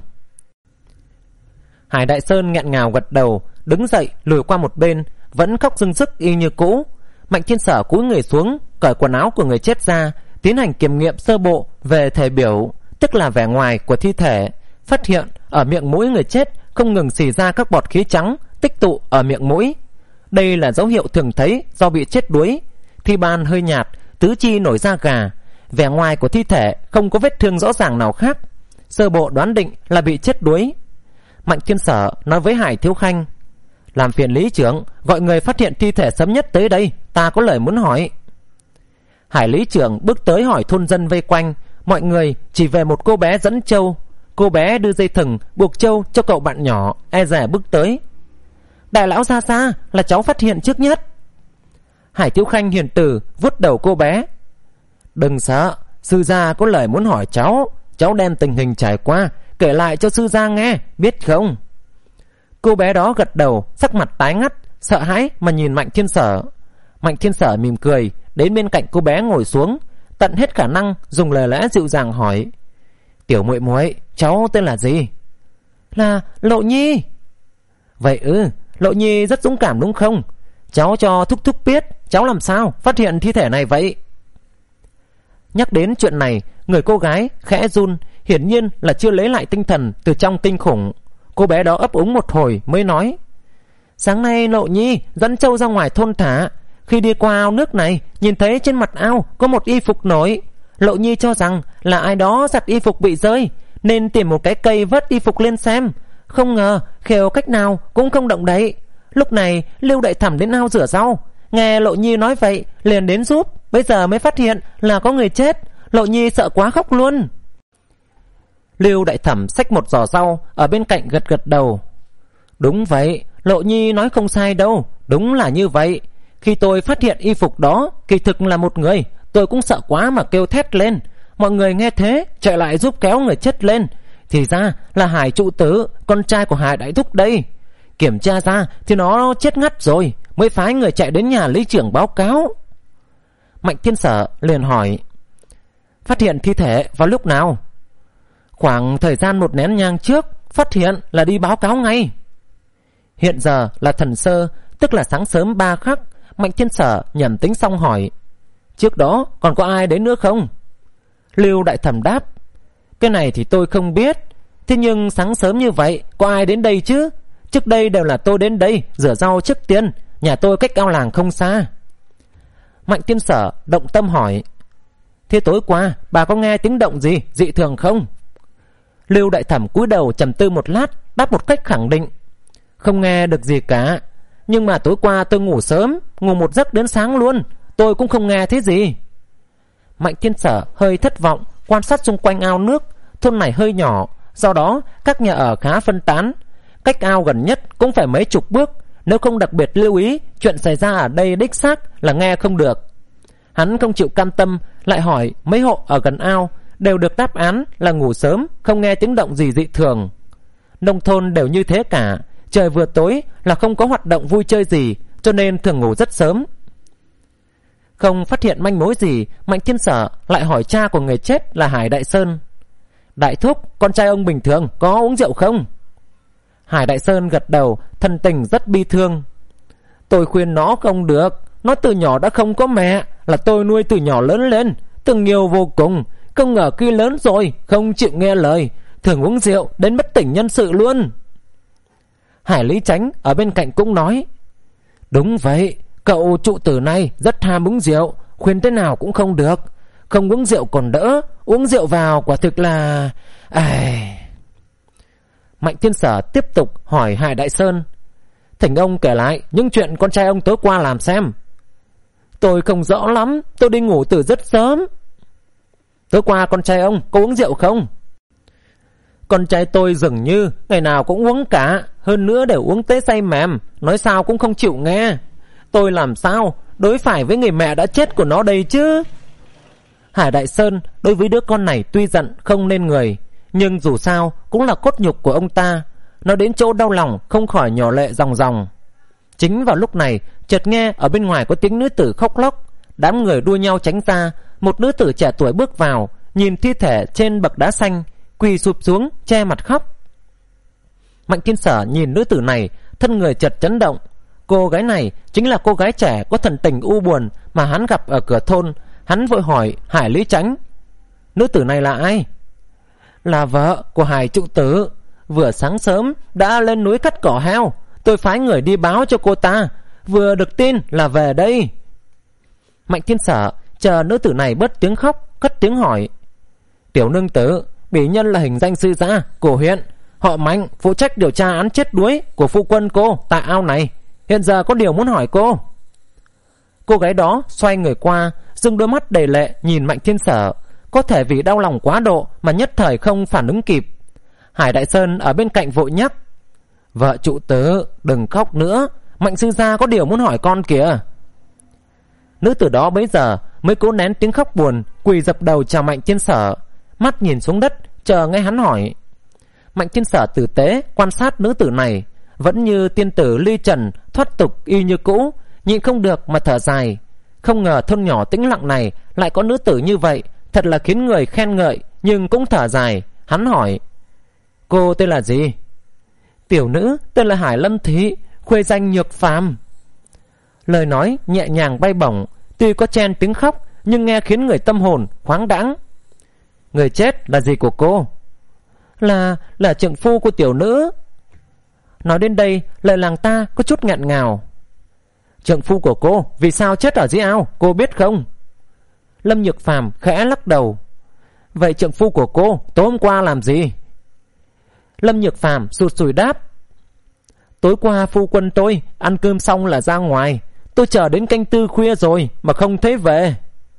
[SPEAKER 1] Hải Đại Sơn nghẹn ngào gật đầu, đứng dậy lùi qua một bên, vẫn khóc rưng rức y như cũ. Mạnh Thiên Sở cúi người xuống, cởi quần áo của người chết ra, tiến hành kiểm nghiệm sơ bộ về thể biểu, tức là vẻ ngoài của thi thể, phát hiện ở miệng mũi người chết không ngừng xì ra các bọt khí trắng tích tụ ở miệng mũi. Đây là dấu hiệu thường thấy do bị chết đuối. Thi ban hơi nhạt, tứ chi nổi da gà, vẻ ngoài của thi thể không có vết thương rõ ràng nào khác, sơ bộ đoán định là bị chết đuối. Mạnh Thiên Sở nói với Hải Thiếu Khanh: làm phiền lý trưởng gọi người phát hiện thi thể sớm nhất tới đây, ta có lời muốn hỏi. Hải lý trưởng bước tới hỏi thôn dân vây quanh, mọi người chỉ về một cô bé dẫn trâu. Cô bé đưa dây thừng buộc trâu cho cậu bạn nhỏ, e dè bước tới. Đại lão ra xa, là cháu phát hiện trước nhất. Hải Thiếu Khanh hiền từ vuốt đầu cô bé. Đừng sợ, sư gia có lời muốn hỏi cháu. Cháu đem tình hình trải qua kể lại cho sư gia nghe, biết không? Cô bé đó gật đầu, sắc mặt tái ngắt, sợ hãi mà nhìn Mạnh Thiên Sở. Mạnh Thiên Sở mỉm cười, đến bên cạnh cô bé ngồi xuống, tận hết khả năng dùng lời lẽ dịu dàng hỏi: tiểu muội muội, cháu tên là gì? Là Lộ Nhi. Vậy ư, Lộ Nhi rất dũng cảm đúng không? Cháu cho thúc thúc biết cháu làm sao phát hiện thi thể này vậy. Nhắc đến chuyện này, người cô gái khẽ run, hiển nhiên là chưa lấy lại tinh thần từ trong kinh khủng. Cô bé đó ấp úng một hồi mới nói: sáng nay Lộ Nhi dẫn trâu ra ngoài thôn thả, khi đi qua ao nước này nhìn thấy trên mặt ao có một y phục nổi. Lộ Nhi cho rằng là ai đó giặt y phục bị rơi, nên tìm một cái cây vớt y phục lên xem. Không ngờ khều cách nào cũng không động đậy. Lúc này Lưu Đại Thẩm đến ao rửa rau, nghe Lộ Nhi nói vậy liền đến giúp, bây giờ mới phát hiện là có người chết. Lộ Nhi sợ quá khóc luôn. Lưu Đại Thẩm xách một giỏ rau ở bên cạnh gật gật đầu. Đúng vậy, Lộ Nhi nói không sai đâu, đúng là như vậy. Khi tôi phát hiện y phục đó kỳ thực là một người, tôi cũng sợ quá mà kêu thét lên. Mọi người nghe thế chạy lại giúp kéo người chết lên, thì ra là Hải trụ tử, con trai của Hải đại thúc đây. Kiểm tra ra thì nó chết ngắt rồi, mới phái người chạy đến nhà lý trưởng báo cáo. Mạnh Thiên Sở liền hỏi: phát hiện thi thể vào lúc nào? Khoảng thời gian một nén nhang trước, phát hiện là đi báo cáo ngay. Hiện giờ là thần sơ, tức là sáng sớm ba khắc. Mạnh Thiên Sở nhẩm tính xong hỏi: trước đó còn có ai đến nữa không? Lưu Đại Thẩm đáp: cái này thì tôi không biết, thế nhưng sáng sớm như vậy có ai đến đây chứ? Trước đây đều là tôi đến đây rửa rau trước tiên, nhà tôi cách ao làng không xa. Mạnh Thiên Sở động tâm hỏi: thế tối qua bà có nghe tiếng động gì dị thường không? Lưu Đại Thẩm cúi đầu trầm tư một lát, đáp một cách khẳng định: không nghe được gì cả. Nhưng mà tối qua tôi ngủ sớm, ngủ một giấc đến sáng luôn, tôi cũng không nghe thấy gì. Mạnh Thiên Sở hơi thất vọng quan sát xung quanh ao nước. Thôn này hơi nhỏ, do đó các nhà ở khá phân tán, cách ao gần nhất cũng phải mấy chục bước. Nếu không đặc biệt lưu ý, chuyện xảy ra ở đây đích xác là nghe không được. Hắn không chịu cam tâm, lại hỏi mấy hộ ở gần ao, đều được đáp án là ngủ sớm, không nghe tiếng động gì dị thường. Nông thôn đều như thế cả, trời vừa tối là không có hoạt động vui chơi gì, cho nên thường ngủ rất sớm. Không phát hiện manh mối gì, Mạnh Thiên Sở lại hỏi cha của người chết là Hải Đại Sơn: đại thúc, con trai ông bình thường có uống rượu không? Hải Đại Sơn gật đầu, thần tình rất bi thương. Tôi khuyên nó không được, nó từ nhỏ đã không có mẹ, là tôi nuôi từ nhỏ lớn lên, từng nhiều vô cùng. Không ngờ khi lớn rồi không chịu nghe lời, thường uống rượu đến bất tỉnh nhân sự luôn. Hải Lý Chánh ở bên cạnh cũng nói: đúng vậy, cậu trụ tử này rất ham uống rượu, khuyên thế nào cũng không được. Không uống rượu còn đỡ, uống rượu vào quả thực là... Ai... Mạnh Thiên Sở tiếp tục hỏi Hải Đại Sơn: thỉnh ông kể lại những chuyện con trai ông tối qua làm xem. Tôi không rõ lắm, tôi đi ngủ từ rất sớm. Tối qua con trai ông có uống rượu không? Con trai tôi dường như ngày nào cũng uống cả, hơn nữa đều uống tới say mềm, nói sao cũng không chịu nghe. Tôi làm sao đối phải với người mẹ đã chết của nó đây chứ? Hải Đại Sơn đối với đứa con này tuy giận không nên người, nhưng dù sao cũng là cốt nhục của ông ta. Nó đến chỗ đau lòng không khỏi nhỏ lệ ròng ròng. Chính vào lúc này, chợt nghe ở bên ngoài có tiếng nữ tử khóc lóc. Đám người đua nhau tránh ra. Một nữ tử trẻ tuổi bước vào, nhìn thi thể trên bậc đá xanh, quỳ sụp xuống che mặt khóc. Mạnh Thiên Sở nhìn nữ tử này, thân người chợt chấn động. Cô gái này chính là cô gái trẻ có thần tình u buồn mà hắn gặp ở cửa thôn. Hắn vội hỏi Hải Lý Chánh: Nữ tử này là ai? Là vợ của Hải trụ tử. Vừa sáng sớm đã lên núi cắt cỏ heo. Tôi phái người đi báo cho cô ta, vừa được tin là về đây. Mạnh Thiên Sở chờ nữ tử này bớt tiếng khóc, cất tiếng hỏi: Tiểu nương tử, bỉ nhân là hình danh sư gia của huyện họ Mạnh, phụ trách điều tra án chết đuối của phu quân cô tại ao này. Hiện giờ có điều muốn hỏi cô. Cô gái đó xoay người qua, dùng đôi mắt đầy lệ nhìn Mạnh Thiên Sở, có thể vì đau lòng quá độ mà nhất thời không phản ứng kịp. Hải Đại Sơn ở bên cạnh vội nhắc: Vợ trụ tử, đừng khóc nữa, Mạnh sư gia có điều muốn hỏi con kìa. Nữ tử đó bấy giờ mới cố nén tiếng khóc buồn, quỳ dập đầu chào Mạnh Thiên Sở, mắt nhìn xuống đất chờ nghe hắn hỏi. Mạnh Thiên Sở tử tế quan sát nữ tử này, vẫn như tiên tử ly trần thoát tục y như cũ, nhịn không được mà thở dài. Không ngờ thôn nhỏ tĩnh lặng này lại có nữ tử như vậy, thật là khiến người khen ngợi nhưng cũng thở dài. Hắn hỏi: Cô tên là gì? Tiểu nữ tên là Hải Lâm Thí, khuê danh Nhược Phàm. Lời nói nhẹ nhàng bay bổng, tuy có chen tiếng khóc nhưng nghe khiến người tâm hồn khoáng đãng. Người chết là gì của cô? Là là trượng phu của tiểu nữ. Nói đến đây lời làng ta có chút nghẹn ngào. Trượng phu của cô vì sao chết ở dưới ao, cô biết không? Lâm Nhược Phàm khẽ lắc đầu. Vậy trượng phu của cô tối hôm qua làm gì? Lâm Nhược Phàm sụt sùi đáp: Tối qua phu quân tôi ăn cơm xong là ra ngoài, tôi chờ đến canh tư khuya rồi mà không thấy về.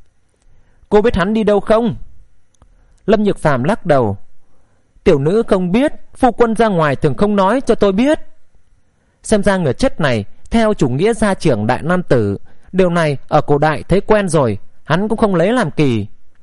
[SPEAKER 1] Cô biết hắn đi đâu không? Lâm Nhược Phàm lắc đầu. Tiểu nữ không biết, phu quân ra ngoài thường không nói cho tôi biết. Xem ra người chết này theo chủ nghĩa gia trưởng đại nam tử, điều này ở cổ đại thấy quen rồi, hắn cũng không lấy làm kỳ.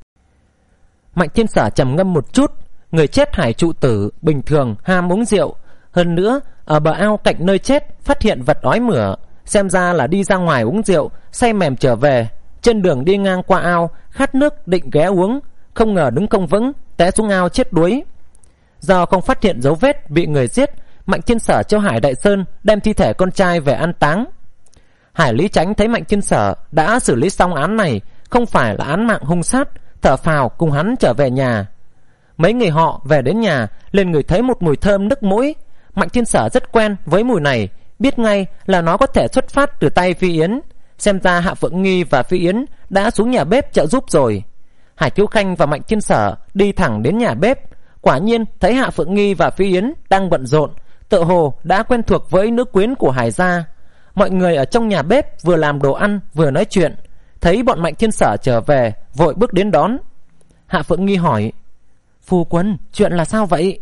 [SPEAKER 1] Mạnh Thiên Sở trầm ngâm một chút. Người chết Hải trụ tử bình thường ham uống rượu, hơn nữa ở bờ ao cạnh nơi chết phát hiện vật ói mửa, xem ra là đi ra ngoài uống rượu say mềm trở về. Trên đường đi ngang qua ao khát nước định ghé uống, không ngờ đứng không vững té xuống ao chết đuối. Do không phát hiện dấu vết bị người giết, Mạnh Thiên Sở cho Hải Đại Sơn đem thi thể con trai về an táng. Hải Lý Chánh thấy Mạnh Thiên Sở đã xử lý xong án này, không phải là án mạng hung sát, thở phào cùng hắn trở về nhà. Mấy người họ về đến nhà liền ngửi thấy một mùi thơm nức mũi. Mạnh Thiên Sở rất quen với mùi này, biết ngay là nó có thể xuất phát từ tay Phi Yến. Xem ra Hạ Phượng Nghi và Phi Yến đã xuống nhà bếp trợ giúp rồi. Hải Thiếu Khanh và Mạnh Thiên Sở đi thẳng đến nhà bếp, quả nhiên thấy Hạ Phượng Nghi và Phi Yến đang bận rộn, tựa hồ đã quen thuộc với nữ quyến của Hải gia. Mọi người ở trong nhà bếp vừa làm đồ ăn vừa nói chuyện, thấy bọn Mạnh Thiên Sở trở về vội bước đến đón. Hạ Phượng Nghi hỏi: Phu quân, chuyện là sao vậy?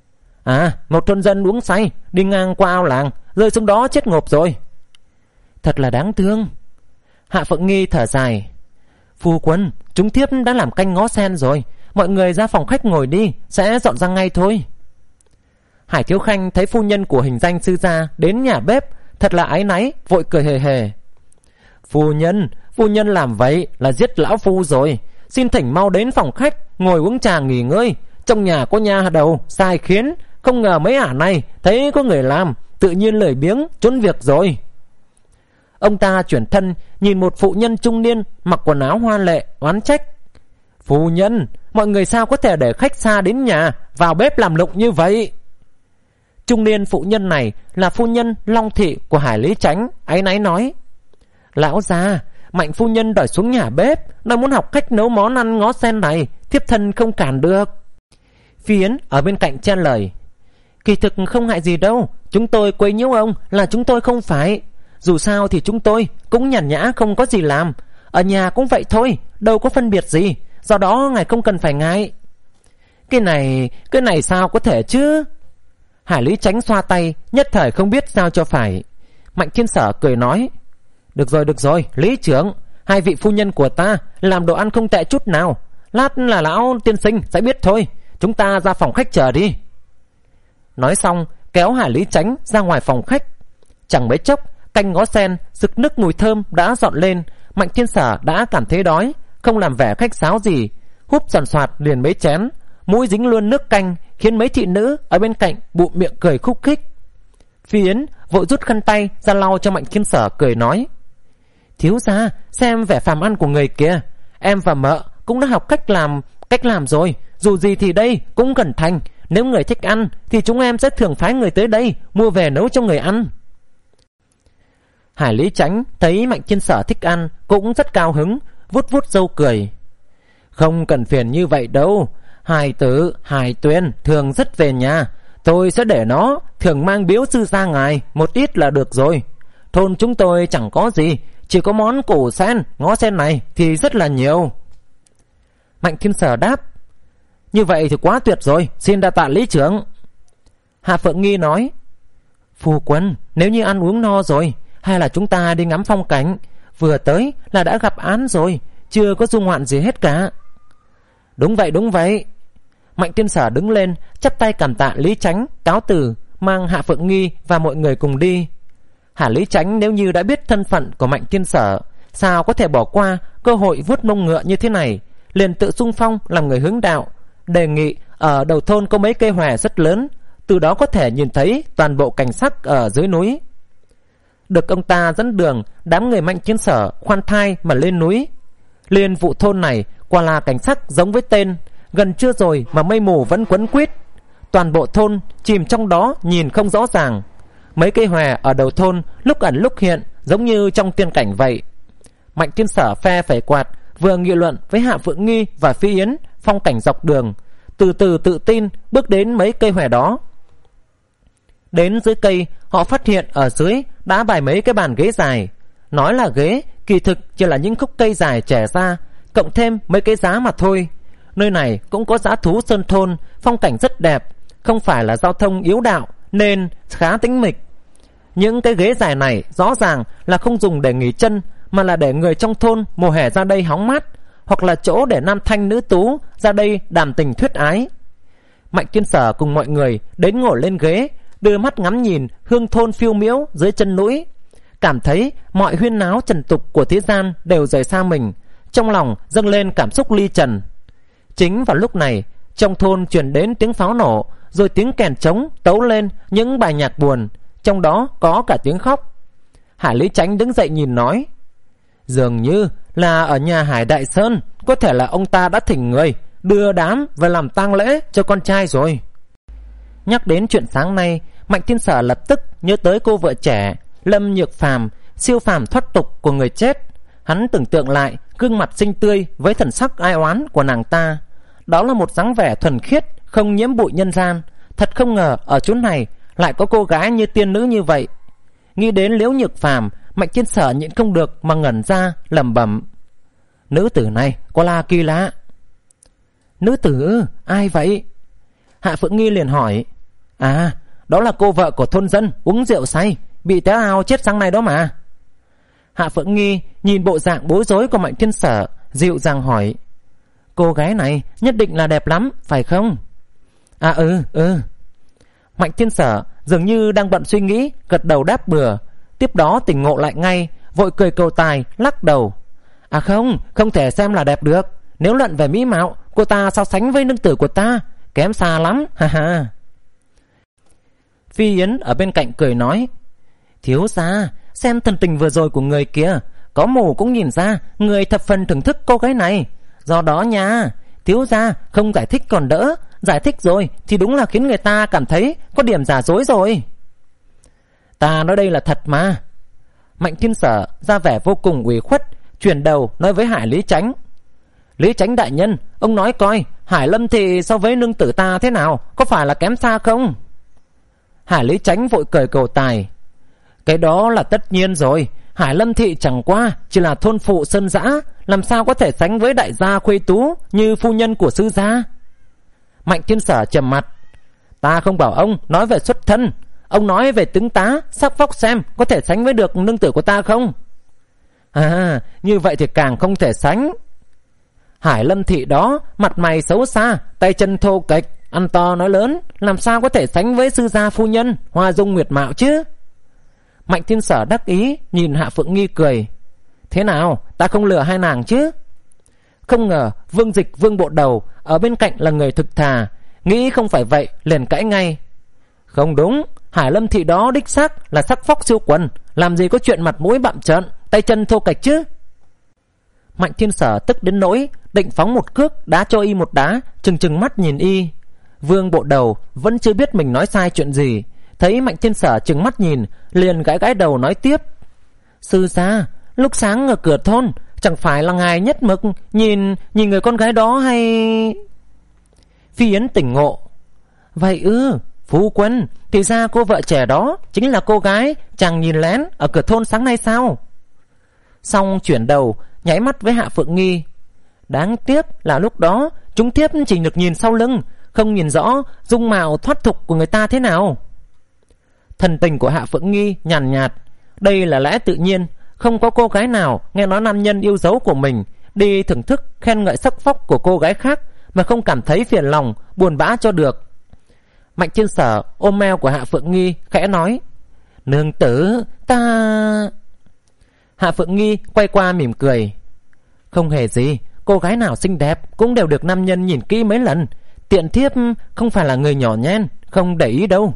[SPEAKER 1] À, một thôn dân uống say đi ngang qua ao làng, rơi xuống đó chết ngộp rồi. Thật là đáng thương. Hạ Phượng Nghi thở dài: Phu quân, chúng thiếp đã làm canh ngó sen rồi, mọi người ra phòng khách ngồi đi, sẽ dọn ra ngay thôi. Hải Thiếu Khanh thấy phu nhân của hình danh sư gia đến nhà bếp, thật là áy náy, vội cười hề hề. Phu nhân, phu nhân làm vậy là giết lão phu rồi, xin thỉnh mau đến phòng khách ngồi uống trà nghỉ ngơi. Trong nhà có nha đầu sai khiến, không ngờ mấy ả này thấy có người làm, tự nhiên lười biếng trốn việc rồi. Ông ta chuyển thân nhìn một phụ nhân trung niên mặc quần áo hoa lệ, oán trách: Phu nhân, mọi người sao có thể để khách xa đến nhà vào bếp làm lụng như vậy? Trung niên phụ nhân này là phu nhân Long Thị của Hải Lý Chánh, áy náy nói: Lão già, Mạnh phu nhân đòi xuống nhà bếp, nói muốn học cách nấu món ăn ngó sen này, thiếp thân không cản được. Phi Yến ở bên cạnh chen lời: Kỳ thực không hại gì đâu, chúng tôi quấy nhiễu ông là chúng tôi không phải. Dù sao thì chúng tôi cũng nhàn nhã không có gì làm, ở nhà cũng vậy thôi, đâu có phân biệt gì, do đó ngài không cần phải ngại. Cái này, cái này sao có thể chứ? Hải Lý Chánh xoa tay, nhất thời không biết sao cho phải. Mạnh Thiên Sở cười nói: Được rồi, được rồi, Lý trưởng, hai vị phu nhân của ta làm đồ ăn không tệ chút nào, lát là lão tiên sinh sẽ biết thôi, chúng ta ra phòng khách chờ đi. Nói xong kéo Hải Lý Chánh ra ngoài phòng khách. Chẳng mấy chốc canh ngó sen sực nức mùi thơm đã dọn lên. Mạnh Thiên Sở đã cảm thấy đói, không làm vẻ khách sáo gì, húp soàn soạt liền mấy chén, mũi dính luôn nước canh, khiến mấy thị nữ ở bên cạnh bụm miệng cười khúc khích. Phi Yến vội rút khăn tay ra lau cho Mạnh Thiên Sở, cười nói: Thiếu gia, xem vẻ phàm ăn của người kia, Em và mợ cũng đã học cách làm Cách làm rồi. Dù gì thì đây cũng gần thành. Nếu người thích ăn thì chúng em sẽ thường phái người tới đây mua về nấu cho người ăn. Hải Lý Chánh thấy Mạnh Thiên Sở thích ăn cũng rất cao hứng, vuốt vuốt râu cười. Không cần phiền như vậy đâu. Hải tử, Hải Tuyền thường rất về nhà. Tôi sẽ để nó thường mang biếu sư gia ngài một ít là được rồi. Thôn chúng tôi chẳng có gì, chỉ có món củ sen, ngó sen này thì rất là nhiều. Mạnh Thiên Sở đáp. Như vậy thì quá tuyệt rồi, xin đa tạ lý trưởng. Hạ Phượng Nghi nói. Phu quân, nếu như ăn uống no rồi, hay là chúng ta đi ngắm phong cảnh. Vừa tới là đã gặp án rồi, chưa có dung hoạn gì hết cả. Đúng vậy, đúng vậy. Mạnh Thiên Sở đứng lên, chắp tay cảm tạ Lý Chánh, cáo từ, mang Hạ Phượng Nghi và mọi người cùng đi. Hạ Lý Chánh nếu như đã biết thân phận của Mạnh Thiên Sở, sao có thể bỏ qua cơ hội vuốt mông ngựa như thế này, liền tự xung phong làm người hướng đạo, đề nghị ở đầu thôn có mấy cây hòe rất lớn, từ đó có thể nhìn thấy toàn bộ cảnh sắc ở dưới núi. Được ông ta dẫn đường, đám người Mạnh Thiên Sở khoan thai mà lên núi. Liên vụ thôn này quả là cảnh sắc giống với tên, gần trưa rồi mà mây mù vẫn quấn quýt. Toàn bộ thôn chìm trong đó nhìn không rõ ràng. Mấy cây hòe ở đầu thôn lúc ẩn lúc hiện, giống như trong tiên cảnh vậy. Mạnh Thiên Sở phe phẩy quạt, vừa nghị luận với Hạ Phượng Nghi và Phi Yến phong cảnh dọc đường, từ từ tự tin bước đến mấy cây hòe đó. Đến dưới cây, họ phát hiện ở dưới đã bày mấy cái bàn ghế dài. Nói là ghế, kỳ thực chỉ là những khúc cây dài chẻ ra, cộng thêm mấy cái giá mà thôi. Nơi này cũng có dã thú sơn thôn, phong cảnh rất đẹp, không phải là giao thông yếu đạo nên khá tĩnh mịch. Những cái ghế dài này rõ ràng là không dùng để nghỉ chân, mà là để người trong thôn mùa hè ra đây hóng mát, hoặc là chỗ để nam thanh nữ tú ra đây đàm tình thuyết ái. Mạnh Thiên Sở cùng mọi người đến ngồi lên ghế, đưa mắt ngắm nhìn hương thôn phiêu miễu dưới chân núi, cảm thấy mọi huyên náo trần tục của thế gian đều rời xa mình, trong lòng dâng lên cảm xúc ly trần. Chính vào lúc này, trong thôn truyền đến tiếng pháo nổ, rồi tiếng kèn trống tấu lên những bài nhạc buồn, trong đó có cả tiếng khóc. Hải Lý Chánh đứng dậy nhìn nói, dường như là ở nhà Hải Đại Sơn, có thể là ông ta đã thỉnh người đưa đám về làm tang lễ cho con trai rồi. Nhắc đến chuyện sáng nay, Mạnh Thiên Sở lập tức nhớ tới cô vợ trẻ Lâm Nhược Phàm, siêu phàm thoát tục của người chết. Hắn tưởng tượng lại gương mặt xinh tươi với thần sắc ai oán của nàng ta. Đó là một dáng vẻ thuần khiết, không nhiễm bụi nhân gian. Thật không ngờ ở chỗ này lại có cô gái như tiên nữ như vậy. Nghĩ đến Liễu Nhược Phàm, Mạnh Thiên Sở nhịn không được mà ngẩn ra lẩm bẩm, nữ tử này có là kỳ lạ. Nữ tử ai vậy? Hạ Phượng Nghi liền hỏi. À, đó là cô vợ của thôn dân uống rượu say, bị té ao chết sáng nay đó mà. Hạ Phượng Nghi nhìn bộ dạng bối rối của Mạnh Thiên Sở, dịu dàng hỏi, cô gái này nhất định là đẹp lắm, phải không? À ừ, ừ. Mạnh Thiên Sở dường như đang bận suy nghĩ, gật đầu đáp bừa. Tiếp đó tỉnh ngộ lại ngay, vội cười cầu tài, lắc đầu. À không, không thể xem là đẹp được. Nếu luận về mỹ mạo, cô ta so sánh với nương tử của ta kém xa lắm, ha ha. Phi Yến ở bên cạnh cười nói, thiếu gia, xem thần tình vừa rồi của người kia, có mù cũng nhìn ra người thập phần thưởng thức cô gái này. Do đó nha, thiếu gia không giải thích còn đỡ, giải thích rồi thì đúng là khiến người ta cảm thấy có điểm giả dối rồi. Ta nói đây là thật mà. Mạnh Thiên Sở ra vẻ vô cùng ủy khuất, chuyển đầu nói với Hải Lý Chánh, Lý Chánh đại nhân, ông nói coi, Hải Lâm thì so với nương tử ta thế nào, có phải là kém xa không? Hải Lý Chánh vội cười cầu tài, cái đó là tất nhiên rồi. Hải Lâm thị chẳng qua chỉ là thôn phụ sơn dã, làm sao có thể sánh với đại gia khuê tú như phu nhân của sư gia. Mạnh Thiên Sở trầm mặt, ta không bảo ông nói về xuất thân, ông nói về tướng tá sắc vóc xem có thể sánh với được nương tử của ta không? À, như vậy thì càng không thể sánh. Hải Lâm thị đó mặt mày xấu xa, tay chân thô kệch, ăn to nói lớn, làm sao có thể sánh với sư gia phu nhân Hoa Dung Nguyệt Mạo chứ? Mạnh Thiên Sở đắc ý nhìn Hạ Phượng Nghi cười, thế nào, ta không lừa hai nàng chứ? Không ngờ Vương Dịch Vương bộ đầu ở bên cạnh là người thực thà, nghĩ không phải vậy liền cãi ngay, không đúng, Hải Lâm thị đó đích xác là sắc phóc siêu quần, làm gì có chuyện mặt mũi bặm trợn, tay chân thô kệch chứ? Mạnh Thiên Sở tức đến nỗi định phóng một cước đá cho y một đá, trừng trừng mắt nhìn y. Vương Bộ Đầu vẫn chưa biết mình nói sai chuyện gì, thấy Mạnh Thiên Sở trừng mắt nhìn, liền gãi gãi đầu nói tiếp: Sư gia, lúc sáng ở cửa thôn chẳng phải là ngài nhất mực nhìn nhìn người con gái đó hay? Phi Yến tỉnh ngộ: Vậy ư? Phu quân, thì ra cô vợ trẻ đó chính là cô gái chàng nhìn lén ở cửa thôn sáng nay sao? Xong chuyển đầu nháy mắt với Hạ Phượng Nghi: Đáng tiếc là lúc đó chúng thiếp chỉ được nhìn sau lưng, không nhìn rõ dung mạo thoát tục của người ta thế nào. Thần tình của Hạ Phượng Nghi nhàn nhạt, nhạt. Đây là lẽ tự nhiên, không có cô gái nào nghe nói nam nhân yêu dấu của mình đi thưởng thức khen ngợi sắc phóc của cô gái khác mà không cảm thấy phiền lòng buồn bã cho được. Mạnh Thiên Sở ôm eo của Hạ Phượng Nghi khẽ nói: Nương tử, ta... Hạ Phượng Nghi quay qua mỉm cười: Không hề gì, cô gái nào xinh đẹp cũng đều được nam nhân nhìn kỹ mấy lần. Tiện thiếp không phải là người nhỏ nhen, không để ý đâu.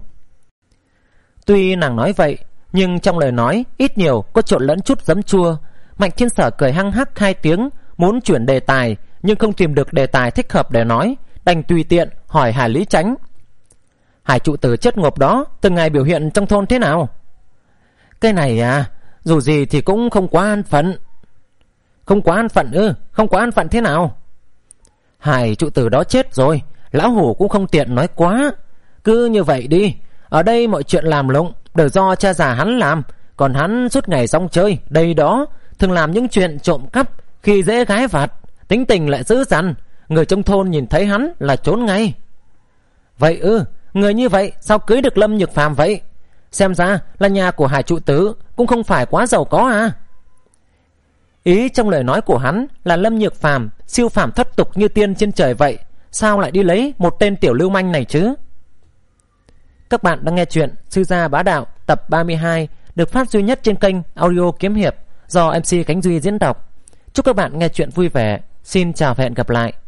[SPEAKER 1] Tuy nàng nói vậy, nhưng trong lời nói ít nhiều có trộn lẫn chút giấm chua. Mạnh Thiên Sở cười hăng hắc hai tiếng, muốn chuyển đề tài, nhưng không tìm được đề tài thích hợp để nói, đành tùy tiện hỏi Hải Lý Chánh: Hải trụ tử chết ngộp đó từng ngày biểu hiện trong thôn thế nào? Cái này à, dù gì thì cũng không quá an phận. Không quá an phận ư? Không quá an phận thế nào? Hải trụ tử đó chết rồi, lão hủ cũng không tiện nói quá. Cứ như vậy đi, ở đây mọi chuyện làm lụng đều do cha già hắn làm, còn hắn suốt ngày rong chơi đây đó, thường làm những chuyện trộm cắp, khi dễ gái vặt, tính tình lại dữ dằn, người trong thôn nhìn thấy hắn là trốn ngay. Vậy ư? Người như vậy sao cưới được Lâm Nhược Phàm vậy? Xem ra là nhà của Hải trụ tử cũng không phải quá giàu có à? Ý trong lời nói của hắn là Lâm Nhược Phàm siêu phàm thất tục như tiên trên trời vậy, sao lại đi lấy một tên tiểu lưu manh này chứ? Các bạn đang nghe chuyện Sư Gia Bá Đạo tập ba mươi hai, được phát duy nhất trên kênh Audio Kiếm Hiệp do em xê Khánh Duy diễn đọc. Chúc các bạn nghe chuyện vui vẻ. Xin chào và hẹn gặp lại.